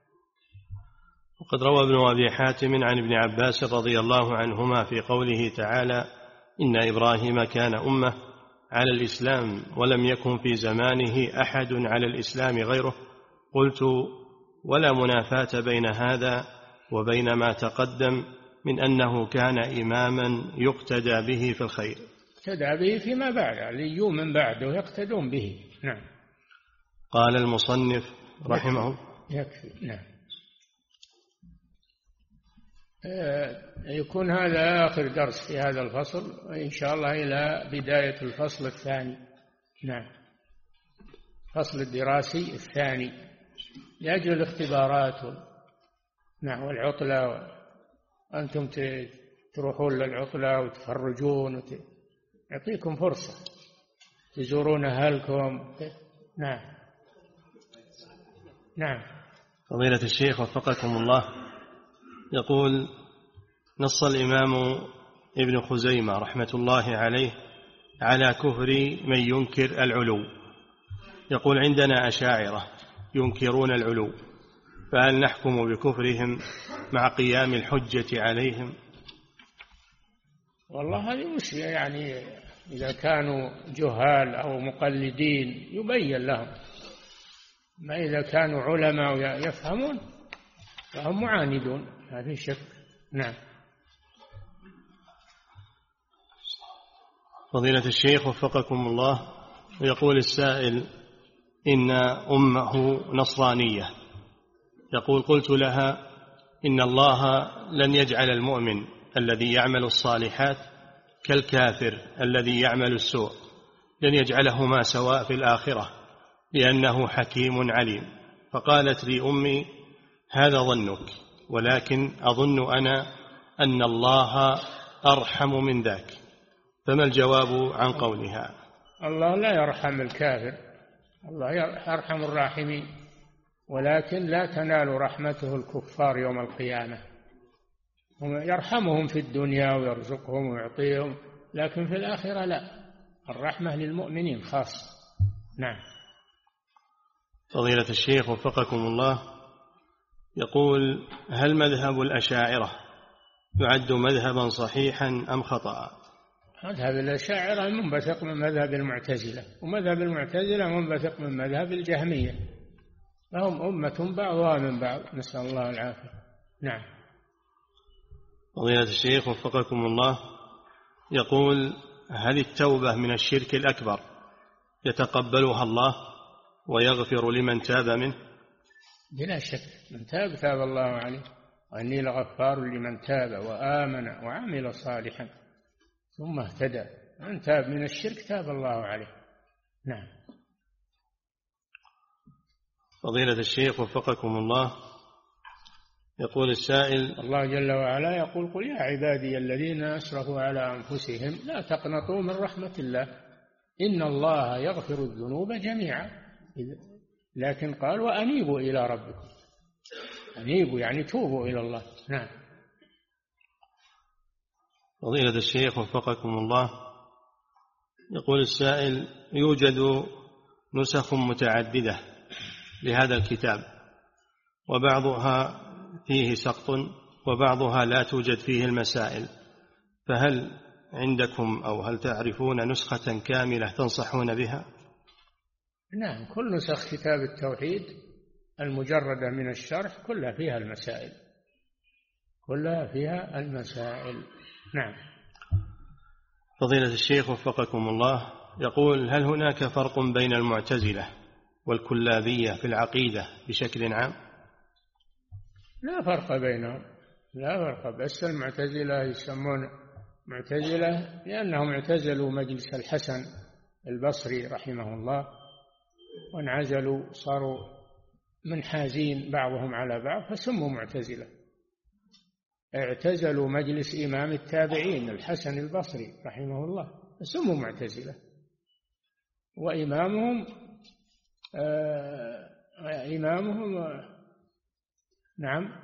وقد روى ابن أبي حاتم عن ابن عباس رضي الله عنهما في قوله تعالى: إن إبراهيم كان أمة على الإسلام ولم يكن في زمانه أحد على الإسلام غيره. قلت: ولا منافاة بين هذا وبين ما تقدم من أنه كان إماما يقتدى به في الخير. يقتدى به فيما بعد، علي من بعده يقتدون به. نعم. قال المصنف رحمه يكفي. نعم. يكون هذا آخر درس في هذا الفصل، وإن شاء الله إلى بداية الفصل الثاني. نعم. الفصل الدراسي الثاني لأجل الاختبارات نعم والعطلة، أنتم تروحون للعطلة وتخرجون يعطيكم فرصة تزورون أهلكم. نعم. نعم. فضيلة الشيخ وفقكم الله، يقول: نص الإمام ابن خزيمة رحمة الله عليه على كفر من ينكر العلو. يقول: عندنا أشاعرة ينكرون العلو، فهل نحكم بكفرهم مع قيام الحجة عليهم؟ والله هذه مشكلة، يعني إذا كانوا جهال أو مقلدين يبين لهم، ما إذا كانوا علماء يفهمون فهم معاندون، ما في شك. نعم. فضيلة الشيخ وفقكم الله، يقول السائل: إن أمه نصرانية. يقول: قلت لها إن الله لن يجعل المؤمن الذي يعمل الصالحات كالكافر الذي يعمل السوء، لن يجعلهما سواء في الآخرة لأنه حكيم عليم. فقالت لي أمي: هذا ظنك، ولكن أظن أنا أن الله أرحم من ذاك، فما الجواب عن قولها؟ الله لا يرحم الكافر، الله يرحم الراحمين، ولكن لا تنال رحمته الكفار يوم القيامة. يرحمهم في الدنيا ويرزقهم ويعطيهم، لكن في الآخرة لا، الرحمة للمؤمنين خاصة. نعم. فضيلة الشيخ وفقكم الله، يقول: هل مذهب الأشاعرة يعد مذهبا صحيحا أم خطأ؟ مذهب الأشاعرة منبثق من مذهب المعتزلة، ومذهب المعتزلة منبثق من مذهب الجهمية، فهم أمة بعضها من بعض، نسأل الله العافية. نعم. فضيلة الشيخ وفقكم الله، يقول: هل التوبة من الشرك الأكبر يتقبلها الله ويغفر لمن تاب منه؟ بلا شك، من تاب تاب الله عليه، وإني لغفار لمن تاب وآمن وعمل صالحا ثم اهتدى. من تاب من الشرك تاب الله عليه. نعم. فضيلة الشيخ وفقكم الله، يقول السائل: الله جل وعلا يقول: قل يا عبادي الذين أسرفوا على أنفسهم لا تقنطوا من رحمة الله إن الله يغفر الذنوب جميعا، لكن قال: وأنيبوا إلى ربكم. أنيبوا يعني توبوا إلى الله. نعم. فضيلة الشيخ وفقكم الله، يقول السائل: يوجد نسخ متعددة لهذا الكتاب، وبعضها فيه سقط وبعضها لا توجد فيه المسائل، فهل عندكم أو هل تعرفون نسخة كاملة تنصحون بها؟ نعم، كل نسخ كتاب التوحيد المجردة من الشرح كلها فيها المسائل، كلها فيها المسائل. نعم. فضيلة الشيخ وفقكم الله، يقول: هل هناك فرق بين المعتزلة والكلابية في العقيدة بشكل عام؟ لا فرق بينهم، لا فرق، بس المعتزلة يسمون معتزلة لأنهم اعتزلوا مجلس الحسن البصري رحمه الله وانعزلوا، صاروا منحازين بعضهم على بعض فسموا معتزلة. اعتزلوا مجلس إمام التابعين الحسن البصري رحمه الله فسموا معتزلة، وإمامهم نعم،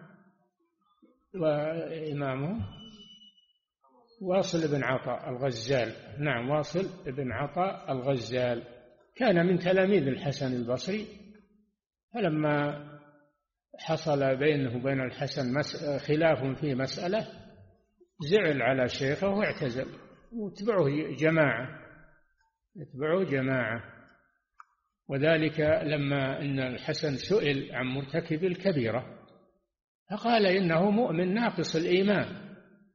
وإمامهم واصل بن عطاء الغزال. نعم، واصل بن عطاء الغزال كان من تلاميذ الحسن البصري، فلما حصل بينه وبين الحسن خلاف في مسألة زعل على شيخه واعتزل، واتبعه جماعة. وذلك لما أن الحسن سئل عن مرتكب الكبيرة فقال إنه مؤمن ناقص الإيمان،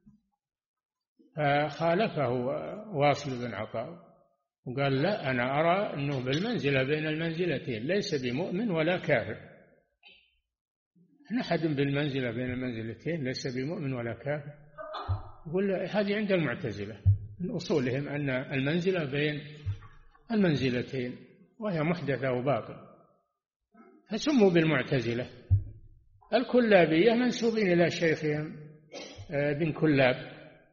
فخالفه واصل بن عطاء وقال: لا، أنا أرى أنه بالمنزلة بين المنزلتين، ليس بمؤمن ولا كافر. أحد بالمنزلة بين المنزلتين ليس بمؤمن ولا كافر. يقول هذه عند المعتزلة من أصولهم أن المنزلة بين المنزلتين، وهي محدثة وباطل، فسموا بالمعتزلة. الكلابية منسوبين إلى شيخهم ابن كلاب،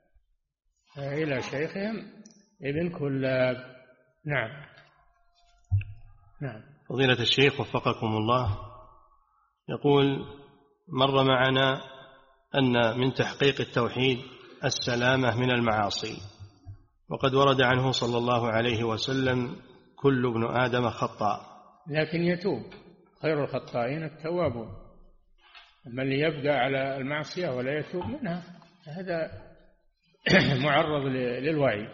ابن كلاب. نعم. فضيلة الشيخ وفقكم الله، يقول: مر معنا أن من تحقيق التوحيد السلامة من المعاصي، وقد ورد عنه صلى الله عليه وسلم: كل ابن آدم خطاء لكن يتوب، خير الخطائين التوابون. أما اللي يبقى على المعصية ولا يتوب منها هذا معرض للوعيد.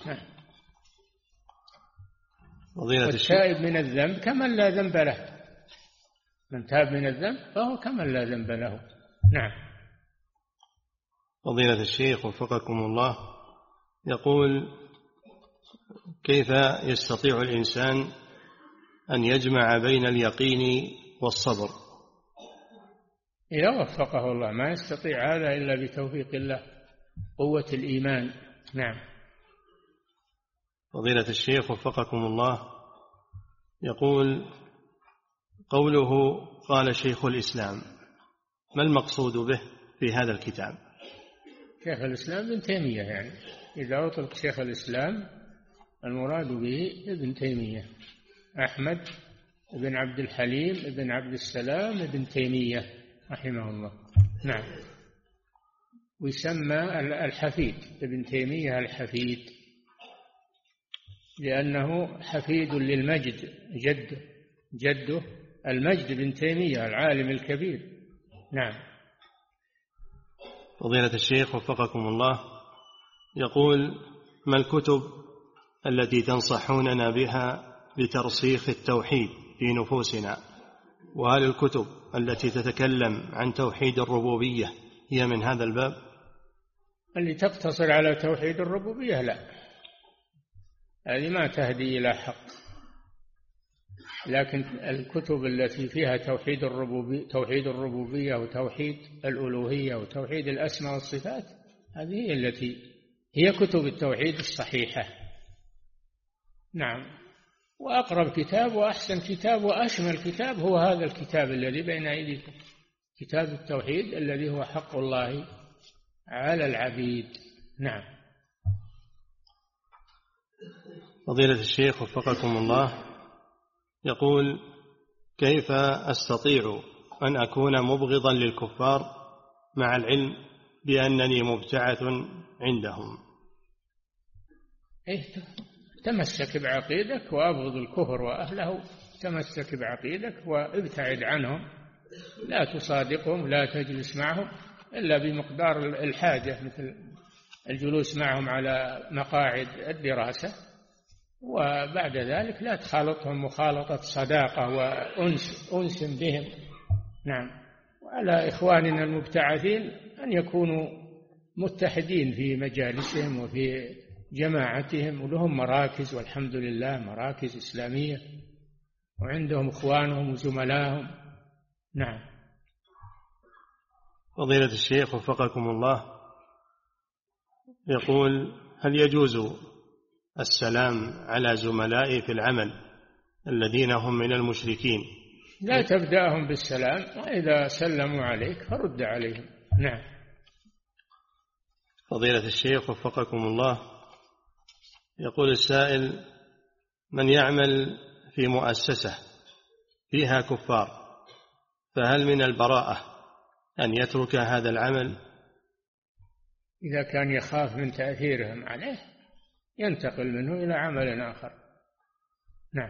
والتائب من الذنب كمن لا ذنب له، من تاب من الذنب فهو كمن لا ذنب له. نعم. فضيلة الشيخ وفقكم الله، يقول: كيف يستطيع الإنسان أن يجمع بين اليقين والصبر؟ إذا وفقه الله، ما يستطيع هذا إلا بتوفيق الله، قوة الإيمان. نعم. فضيلة الشيخ وفقكم الله، يقول: قوله قال شيخ الإسلام، ما المقصود به في هذا الكتاب؟ شيخ الإسلام ابن تيمية، يعني إذا أطلق شيخ الإسلام المراد به ابن تيمية، أحمد بن عبد الحليم بن عبد السلام ابن تيمية رحمه الله. نعم. ويسمى الحفيد، ابن تيمية الحفيد، لأنه حفيد للمجد، جده المجد بن تيمية العالم الكبير. نعم. فضيلة الشيخ وفقكم الله، يقول: ما الكتب التي تنصحوننا بها لترسيخ التوحيد في نفوسنا؟ وهل الكتب التي تتكلم عن توحيد الربوبية هي من هذا الباب؟ اللي تقتصر على توحيد الربوبية لا، هذه ما تهدي إلى حق. لكن الكتب التي فيها توحيد الربوبية وتوحيد الألوهية وتوحيد الأسماء والصفات، هذه هي التي هي كتب التوحيد الصحيحة. نعم. وأقرب كتاب وأحسن كتاب وأشمل كتاب هو هذا الكتاب الذي بين أيديكم، كتاب التوحيد الذي هو حق الله على العبيد. نعم. فضيلة الشيخ وفقكم الله، يقول: كيف أستطيع أن أكون مبغضا للكفار مع العلم بأنني مبتعث عندهم؟ تمسك بعقيدك وأبغض الكفر وأهله، تمسك بعقيدك وابتعد عنهم، لا تصادقهم، لا تجلس معهم إلا بمقدار الحاجة، مثل الجلوس معهم على مقاعد الدراسة، وبعد ذلك لا تخالطهم مخالطة صداقة وأنس بهم. نعم. وعلى إخواننا المبتعثين أن يكونوا متحدين في مجالسهم وفي جماعتهم، ولهم مراكز والحمد لله مراكز إسلامية، وعندهم إخوانهم وزملائهم. نعم. فضيلة الشيخ وفقكم الله، يقول: هل يجوز السلام على زملائي في العمل الذين هم من المشركين؟ لا تبدأهم بالسلام، وإذا سلموا عليك فرد عليهم. نعم. فضيلة الشيخ وفقكم الله، يقول السائل: من يعمل في مؤسسة فيها كفار فهل من البراءة أن يترك هذا العمل؟ إذا كان يخاف من تأثيرهم عليه ينتقل منه إلى عمل آخر. نعم.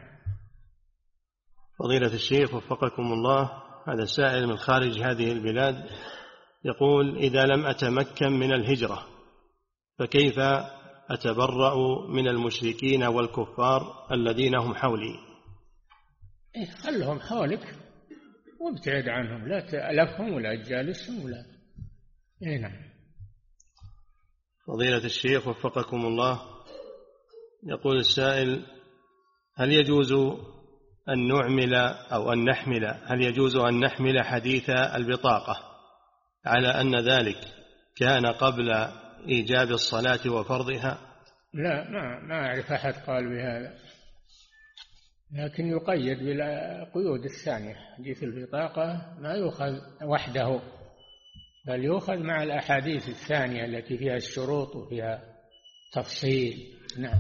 فضيلة الشيخ وفقكم الله، هذا سائل من خارج هذه البلاد، يقول: إذا لم أتمكن من الهجرة فكيف أتبرأ من المشركين والكفار الذين هم حولي؟ خلهم حولك وابتعد عنهم، لا تألفهم ولا تجالسهم ولا. نعم. فضيلة الشيخ وفقكم الله، يقول السائل: هل يجوز أن نعمل أو أن نحمل هل يجوز أن نحمل حديث البطاقة على أن ذلك كان قبل إيجاب الصلاة وفرضها؟ لا، ما أعرف أحد قال بهذا، لكن يقيد بالقيود الثانية. حديث البطاقة ما يؤخذ وحده، بل يؤخذ مع الأحاديث الثانية التي فيها الشروط وفيها تفصيل. نعم.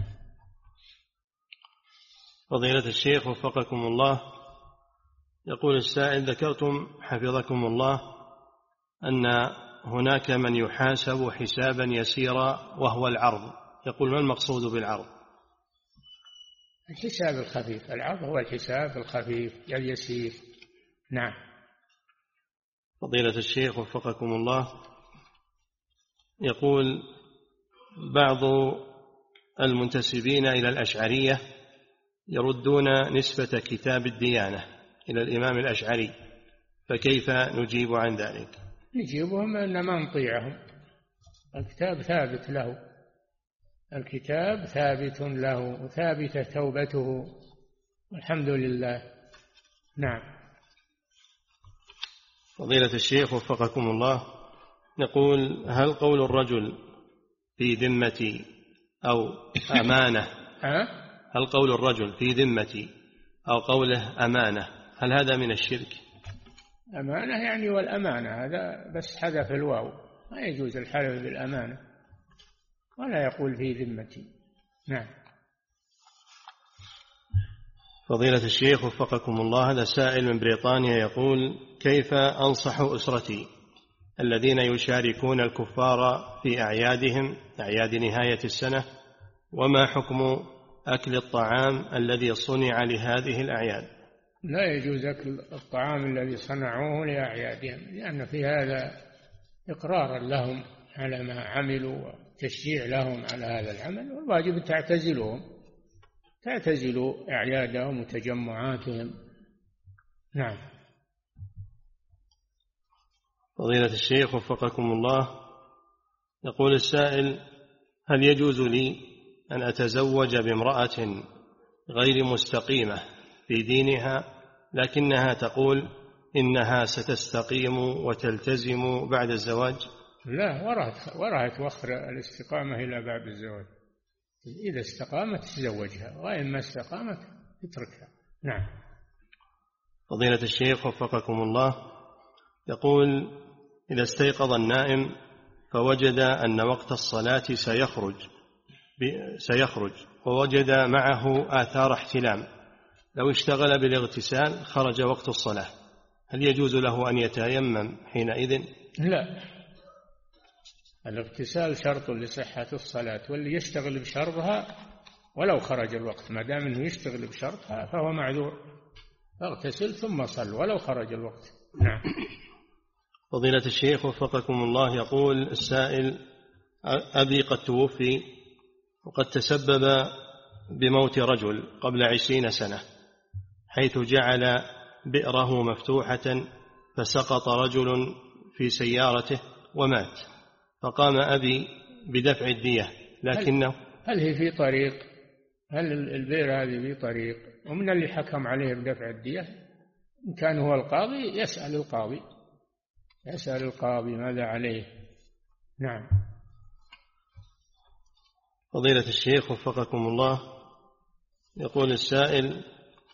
فضيلة الشيخ وفقكم الله، يقول السائل: ذكرتم حفظكم الله أن هناك من يحاسب حسابا يسيرا وهو العرض، يقول: ما المقصود بالعرض؟ الحساب الخفيف، العرض هو الحساب الخفيف اليسير. نعم. فضيلة الشيخ وفقكم الله، يقول: بعض المنتسبين إلى الأشعرية يردون نسبة كتاب الديانة إلى الإمام الأشعري، فكيف نجيب عن ذلك؟ نجيبهم أن ما نطيعهم، الكتاب ثابت له، الكتاب ثابت له وثابتة توبته والحمد لله. نعم. فضيلة الشيخ وفقكم الله، يقول: هل قول الرجل في ذمتي أو أمانة هل قول الرجل في ذمتي أو قوله أمانة هل هذا من الشرك؟ أمانة يعني والأمانة، هذا بس حذف الواو، ما يجوز الحلف بالأمانة، ولا يقول في ذمتي. نعم. فضيلة الشيخ وفقكم الله، هذا سائل من بريطانيا يقول: كيف أنصح أسرتي الذين يشاركون الكفار في أعيادهم، أعياد نهاية السنة، وما حكم أكل الطعام الذي صنع لهذه الأعياد؟ لا يجوز أكل الطعام الذي صنعوه لأعيادهم، لأن في هذا إقرارا لهم على ما عملوا وتشجيع لهم على هذا العمل، والواجب تعتزلوا أعيادهم وتجمعاتهم. نعم. فضيلة الشيخ وفقكم الله، يقول السائل: هل يجوز لي أن أتزوج بامرأة غير مستقيمة في دينها، لكنها تقول إنها ستستقيم وتلتزم بعد الزواج؟ لا، وراها توخر الاستقامة إلى بعد الزواج. إذا استقامت تزوجها، وإن ما استقامت اتركها. نعم. فضيلة الشيخ وفقكم الله، يقول: إذا استيقظ النائم فوجد أن وقت الصلاة سيخرج ووجد معه آثار احتلام، لو اشتغل بالاغتسال خرج وقت الصلاة، هل يجوز له أن يتيمم حينئذ؟ لا، الاغتسال شرط لصحة الصلاة، واللي يشتغل بشرطها ولو خرج الوقت، ما دام انه يشتغل بشرطها فهو معذور، اغتسل ثم صل ولو خرج الوقت. نعم. فضيلة الشيخ وفقكم الله، يقول السائل: أبي قد توفي وقد تسبب بموت رجل قبل 20 سنة، حيث جعل بئره مفتوحة فسقط رجل في سيارته ومات، فقام أبي بدفع الدية، لكنه هل هي في طريق؟ هل البئر هذه في طريق؟ ومن اللي حكم عليه بدفع الدية؟ إن كان هو القاضي يسأل القاضي ماذا عليه. نعم. فضيلة الشيخ وفقكم الله، يقول السائل: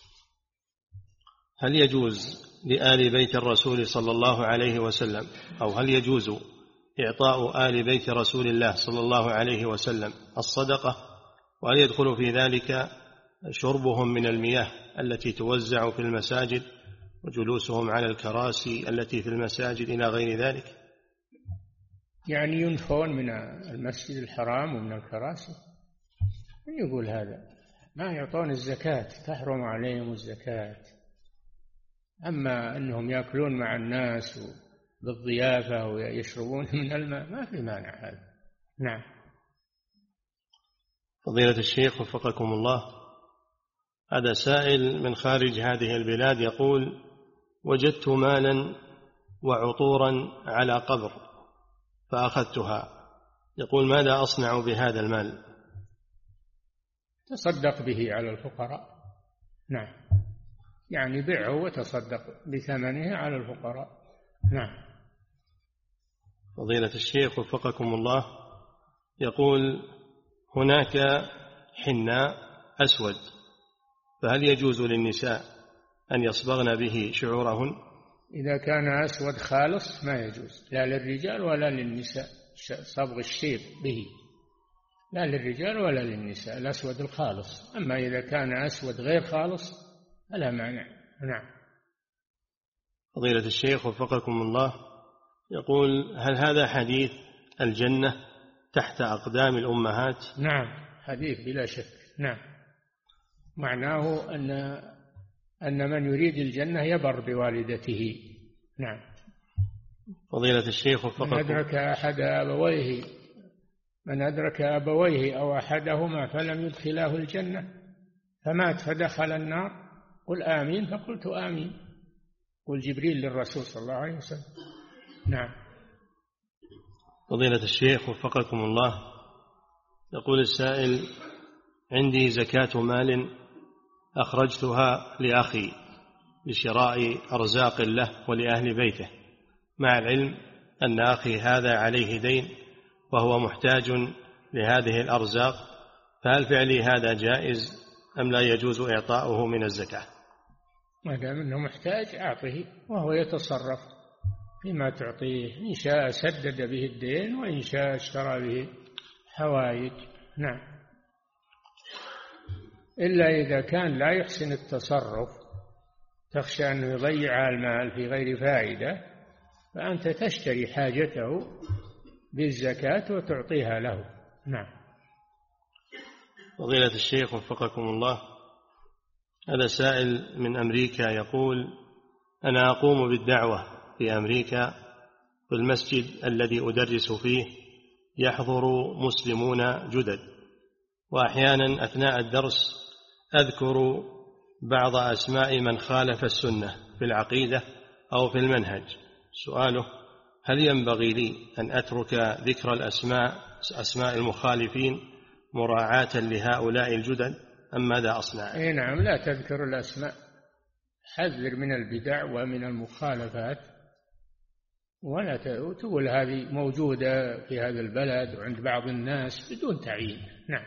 هل يجوز لآل بيت الرسول صلى الله عليه وسلم، أو هل يجوز إعطاء آل بيت رسول الله صلى الله عليه وسلم الصدقة، وهل يدخل في ذلك شربهم من المياه التي توزع في المساجد وجلوسهم على الكراسي التي في المساجد إلى غير ذلك؟ يعني ينفون من المسجد الحرام ومن الكراسي؟ من يقول هذا؟ ما يعطون الزكاة، تحرم عليهم الزكاة. أما أنهم يأكلون مع الناس بالضيافة ويشربون من الماء ما في مانع هذا. نعم. فضيلة الشيخ وفقكم الله، هذا سائل من خارج هذه البلاد، يقول: وجدت مالا وعطورا على قبر فأخذتها، يقول: ماذا أصنع بهذا المال؟ تصدق به على الفقراء. نعم، يعني بيعه وتصدق بثمنه على الفقراء. نعم. فضيلة الشيخ وفقكم الله، يقول: هناك حناء أسود، فهل يجوز للنساء أن يصبغن به شعورهن؟ إذا كان أسود خالص ما يجوز، لا للرجال ولا للنساء صبغ الشيب به، لا للرجال ولا للنساء الأسود الخالص. أما إذا كان أسود غير خالص فلا مانع. نعم. فضيلة الشيخ وفقكم الله، يقول: هل هذا حديث الجنة تحت أقدام الأمهات؟ نعم، حديث بلا شك. نعم، معناه أن من يريد الجنة يبر بوالدته. نعم. فضيلة الشيخ وفقكم، من أدرك أبويه أو أحدهما فلم يدخلاه الجنة فمات فدخل النار قل آمين، فقلت آمين، قل جبريل للرسول صلى الله عليه وسلم. نعم. فضيلة الشيخ وفقكم الله، يقول السائل: عندي زكاة مال أخرجتها لأخي لشراء أرزاق له ولأهل بيته، مع العلم أن أخي هذا عليه دين وهو محتاج لهذه الأرزاق، فهل فعلي هذا جائز أم لا يجوز إعطاؤه من الزكاة؟ ما دام أنه محتاج أعطه وهو يتصرف فيما تعطيه، إن شاء سدد به الدين وإن شاء اشترى به حوائج. نعم. إلا إذا كان لا يحسن التصرف، تخشى أنه يضيع المال في غير فائدة، فأنت تشتري حاجته بالزكاة وتعطيها له. نعم. فضيلة الشيخ وفقكم الله، هذا سائل من أمريكا يقول: أنا أقوم بالدعوة في أمريكا، في المسجد الذي أدرس فيه يحضر مسلمون جدد، وأحيانا أثناء الدرس أذكر بعض أسماء من خالف السنة في العقيدة أو في المنهج. سؤاله: هل ينبغي لي أن أترك ذكر أسماء المخالفين مراعاة لهؤلاء الجدد أم ماذا أصنع؟ أي نعم، لا تذكر الأسماء، حذر من البدع ومن المخالفات، ولا تقول هذه موجودة في هذا البلد وعند بعض الناس بدون تعيين. نعم.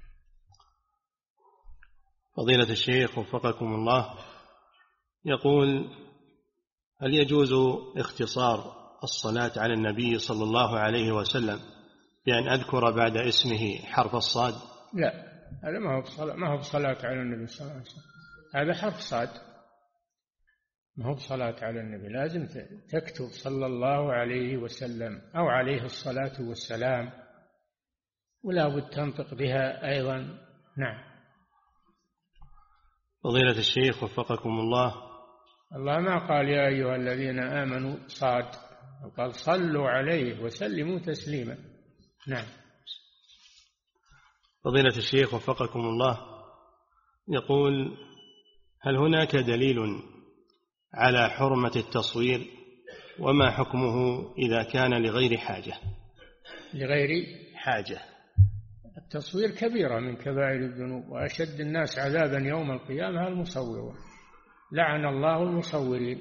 فضيلة الشيخ وفقكم الله يقول: هل يجوز اختصار الصلاة على النبي صلى الله عليه وسلم بأن أذكر بعد اسمه حرف الصاد؟ لا، هذا ما هو بصلاة على النبي صلى الله عليه وسلم، هذا حرف صاد، ما هو بصلاة على النبي. لازم تكتب صلى الله عليه وسلم أو عليه الصلاة والسلام، ولا بد تنطق بها أيضا. نعم. فضيلة الشيخ وفقكم الله، الله ما قال يا أيها الذين آمنوا صاد، قال صلوا عليه وسلموا تسليما. نعم. فضيلة الشيخ وفقكم الله يقول: هل هناك دليل على حرمة التصوير، وما حكمه إذا كان لغير حاجة؟ لغير حاجة. التصوير كبيرة من كبائر الذنوب، وأشد الناس عذابا يوم القيامة المصورون، لعن الله المصورين،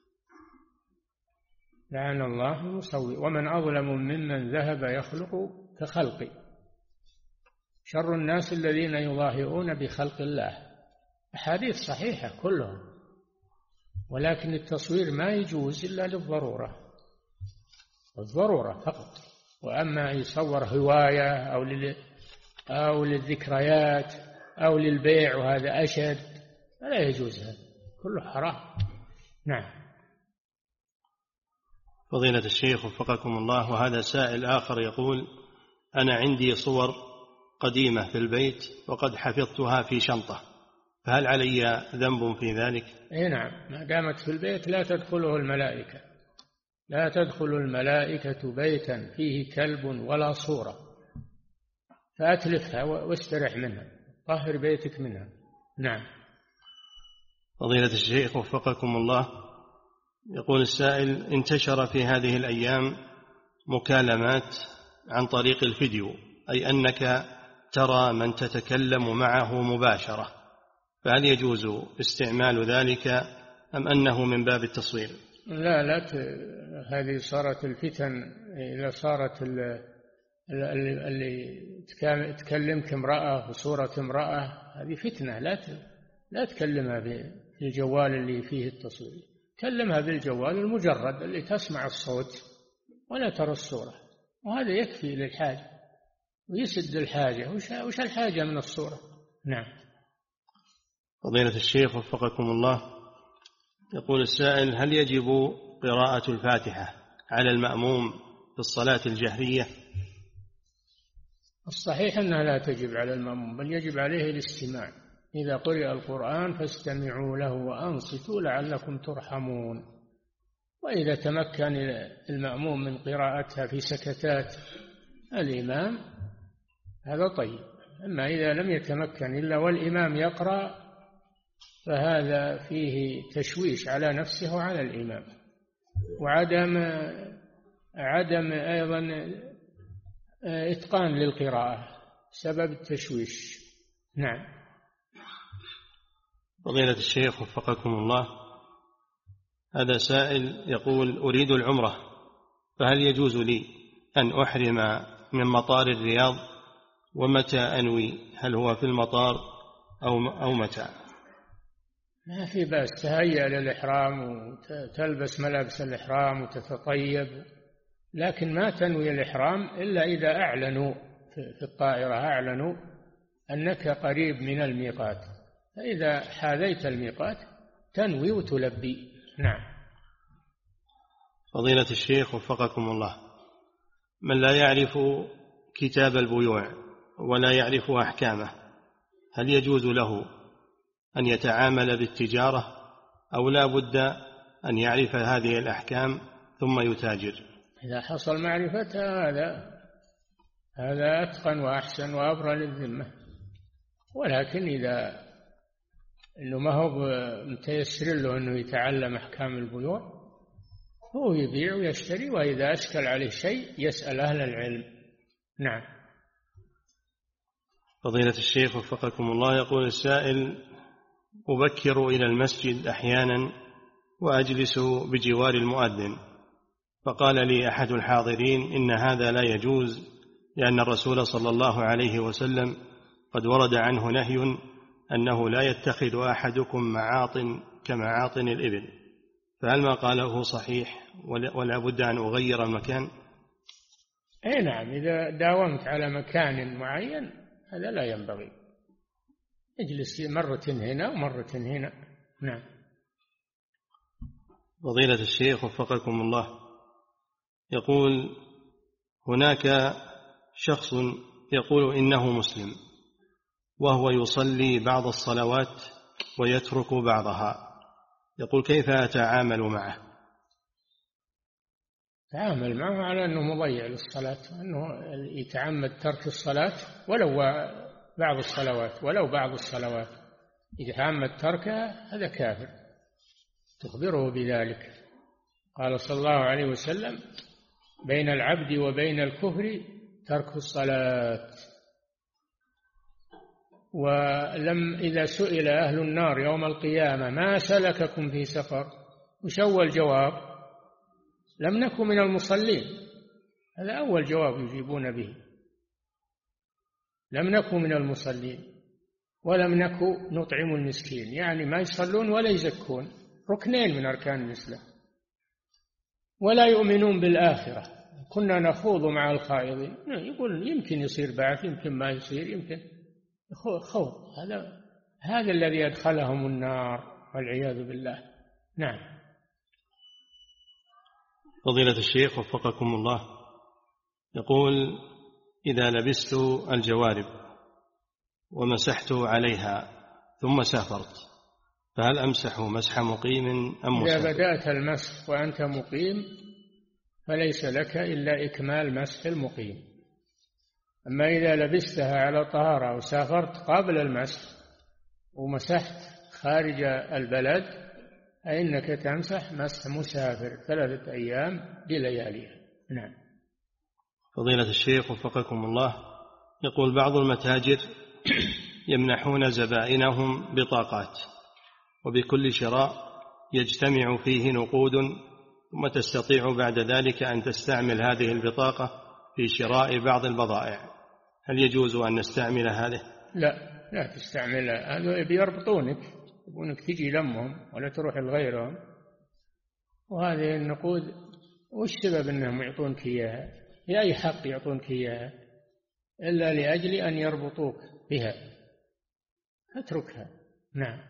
لعن الله المصور، ومن أظلم ممن ذهب يخلق كخلقي، شر الناس الذين يظاهرون بخلق الله. أحاديث صحيحة كلهم، ولكن التصوير ما يجوز إلا للضرورة، الضرورة فقط. وأما يصور هواية أو للذكريات أو للبيع وهذا أشد، فلا يجوز، هذا كله حرام. نعم. فضيلة الشيخ وفقكم الله، وهذا سائل آخر يقول: أنا عندي صور قديمة في البيت وقد حفظتها في شنطة، فهل علي ذنب في ذلك؟ أي نعم، ما دامت في البيت لا تدخله الملائكة، لا تدخل الملائكة بيتا فيه كلب ولا صورة، فأتلفها واسترح منها، طهر بيتك منها. نعم. فضيلة الشيخ وفقكم الله يقول السائل: انتشر في هذه الأيام مكالمات عن طريق الفيديو، أي أنك ترى من تتكلم معه مباشرة، فهل يجوز استعمال ذلك أم أنه من باب التصوير؟ لا هذه صارت الفتن، إذا صارت اللي تكلمك امرأة بصورة امرأة، هذه فتنة، لا تكلمها بالجوال اللي فيه التصوير، كلمها بالجوال المجرد اللي تسمع الصوت ولا ترى الصورة، وهذا يكفي للحاجة ويسد الحاجة. وش الحاجة من الصورة؟ نعم. فضيلة الشيخ وفقكم الله يقول السائل: هل يجب قراءة الفاتحة على المأموم في الصلاة الجهرية؟ الصحيح أنها لا تجب على المأموم، بل يجب عليه الاستماع. إذا قرئ القرآن فاستمعوا له وأنصتوا لعلكم ترحمون. وإذا تمكن المأموم من قراءتها في سكتات الإمام هذا طيب، أما إذا لم يتمكن إلا والإمام يقرأ فهذا فيه تشويش على نفسه وعلى الإمام، وعدم أيضا إتقان للقراءة سبب التشويش. نعم. فضيلة الشيخ وفقكم الله، هذا سائل يقول: أريد العمرة، فهل يجوز لي أن أحرم من مطار الرياض؟ ومتى أنوي؟ هل هو في المطار أو متى؟ ما في بأس، تهيأ للإحرام وتلبس ملابس الإحرام وتتطيب، لكن ما تنوي الإحرام إلا إذا أعلنوا في الطائرة، أعلنوا أنك قريب من الميقات، فإذا حاذيت الميقات تنوي وتلبي. نعم. فضيلة الشيخ وفقكم الله، من لا يعرف كتاب البيوع ولا يعرف أحكامه، هل يجوز له أن يتعامل بالتجارة أو لا بد أن يعرف هذه الأحكام ثم يتاجر؟ إذا حصل معرفتها هذا أتقن وأحسن وأبرى للذمة. ولكن إذا إنه ما هو متيسر له أنه يتعلم أحكام البيوع، هو يبيع ويشتري، وإذا أشكل عليه شيء يسأل أهل العلم. نعم. فضيلة الشيخ وفقكم الله، يقول السائل: أبكر إلى المسجد أحيانا وأجلس بجوار المؤذن، فقال لي أحد الحاضرين إن هذا لا يجوز، لأن الرسول صلى الله عليه وسلم قد ورد عنه نهي أنه لا يتخذ أحدكم معاطن كمعاطن الإبل، فهل ما قاله صحيح ولا بد أن أغير المكان؟ أي نعم، إذا داومت على مكان معين هذا لا ينبغي، اجلس مرة هنا ومرة هنا. نعم. فضيلة الشيخ وفقكم الله، يقول: هناك شخص يقول إنه مسلم وهو يصلي بعض الصلوات ويترك بعضها، يقول: كيف أتعامل معه؟ تعامل معه على أنه مضيع للصلاة، أنه يتعمد ترك الصلاة ولو بعض الصلوات، إذا تعمد تركها هذا كافر، تخبره بذلك. قال صلى الله عليه وسلم: بين العبد وبين الكفر ترك الصلاة. إذا سئل أهل النار يوم القيامة: ما سلككم في سقر؟ وش أول جواب؟ لم نكن من المصلين. هذا أول جواب يجيبون به، لم نكن من المصلين ولم نكن نطعم المسكين، يعني ما يصلون ولا يزكون، ركنين من أركان الإسلام. ولا يؤمنون بالآخرة، كنا نخوض مع الخائضين. يقول يمكن يصير بعث، يمكن ما يصير، يمكن خوض. هذا الذي أدخلهم النار والعياذ بالله. نعم. فضيلة الشيخ وفقكم الله، يقول: إذا لبست الجوارب ومسحت عليها ثم سافرت، فهل أمسح مسح مقيم أم مسافر؟ إذا بدأت المسح وأنت مقيم فليس لك إلا إكمال مسح المقيم. أما إذا لبستها على طهارة وسافرت قبل المسح ومسحت خارج البلد فإنك تمسح مسح مسافر 3 أيام بلياليها. نعم. فضيلة الشيخ وفقكم الله، يقول: بعض المتاجر يمنحون زبائنهم بطاقات، وبكل شراء يجتمع فيه نقود، ثم تستطيع بعد ذلك أن تستعمل هذه البطاقة في شراء بعض البضائع، هل يجوز أن نستعمل هذه؟ لا تستعملها، هذا بيربطونك، يبونك تجي لمهم ولا تروح لغيرهم. وهذه النقود وش سبب أنهم يعطونك إياها؟ بأي حق يعطونك إياها إلا لأجل أن يربطوك بها؟ اتركها. نعم.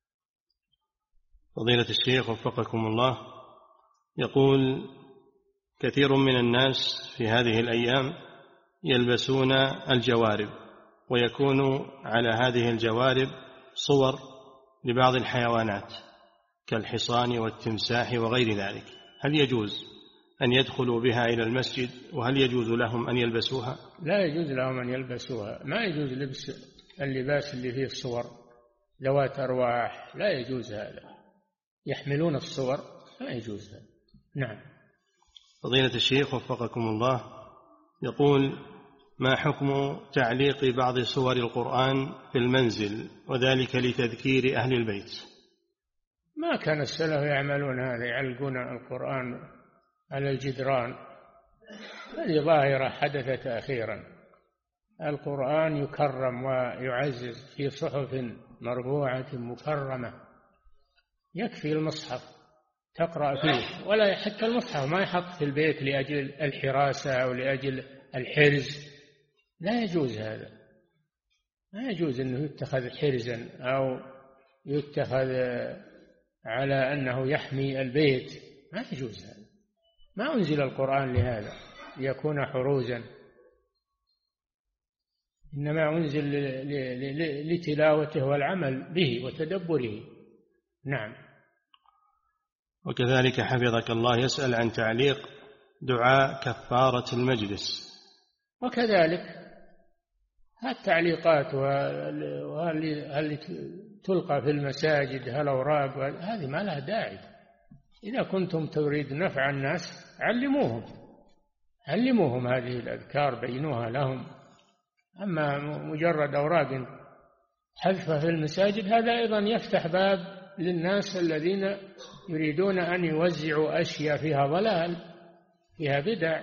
فضيلة الشيخ وفقكم الله، يقول: كثير من الناس في هذه الأيام يلبسون الجوارب، ويكون على هذه الجوارب صور لبعض الحيوانات كالحصان والتمساح وغير ذلك، هل يجوز أن يدخلوا بها إلى المسجد؟ وهل يجوز لهم أن يلبسوها؟ لا يجوز لهم أن يلبسوها، ما يجوز لبس اللباس اللي فيه الصور ذوات أرواح، لا يجوز هذا، يحملون الصور، لا يجوز هذا. نعم. فضيلة الشيخ وفقكم الله، يقول: ما حكم تعليق بعض سور القرآن في المنزل وذلك لتذكير أهل البيت؟ ما كان السلف يعملون هذا، يعلقون القرآن على الجدران، هذه ظاهرة حدثت أخيرا. القرآن يكرم ويعزز في صحف مرفوعة مكرمة، يكفي المصحف تقرأ فيه، ولا حتى المصحف ما يحط في البيت لأجل الحراسة أو لأجل الحرز، لا يجوز هذا، ما يجوز أنه يتخذ حرزا أو يتخذ على أنه يحمي البيت، ما يجوز هذا، ما أنزل القرآن لهذا، ليكون حروزا. إنما أنزل لتلاوته والعمل به وتدبره. نعم. وكذلك حفظك الله يسأل عن تعليق دعاء كفارة المجلس. وكذلك التعليقات وهل تلقى في المساجد هالأوراق هذه ما لها داعي. إذا كنتم تريد نفع الناس علموهم هذه الأذكار، بينوها لهم. أما مجرد أوراق حذفها في المساجد هذا أيضا يفتح باب للناس الذين يريدون أن يوزعوا أشياء فيها ضلال، فيها بدع،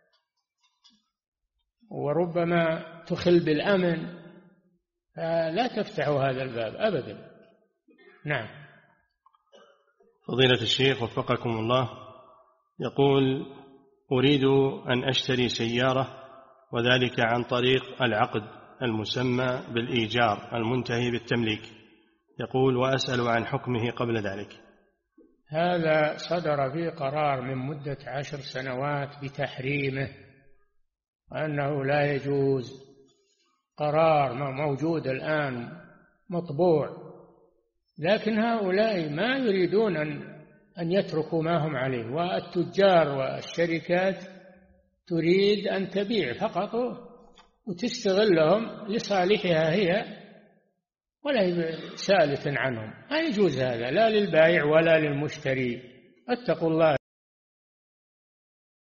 وربما تخل بالأمن، فلا تفتحوا هذا الباب أبدا. نعم. فضيلة الشيخ وفقكم الله، يقول: أريد أن أشتري سيارة، وذلك عن طريق العقد المسمى بالإيجار المنتهي بالتمليك. يقول: وأسأل عن حكمه قبل ذلك. هذا صدر فيه قرار من مدة 10 سنوات بتحريمه، وأنه لا يجوز. قرار موجود الآن مطبوع، لكن هؤلاء ما يريدون أن يتركوا ما هم عليه، والتجار والشركات تريد أن تبيع فقط وتستغلهم لصالحها هي، ولا هي سالفة عنهم. ما يجوز هذا لا للبائع ولا للمشتري. اتقوا الله.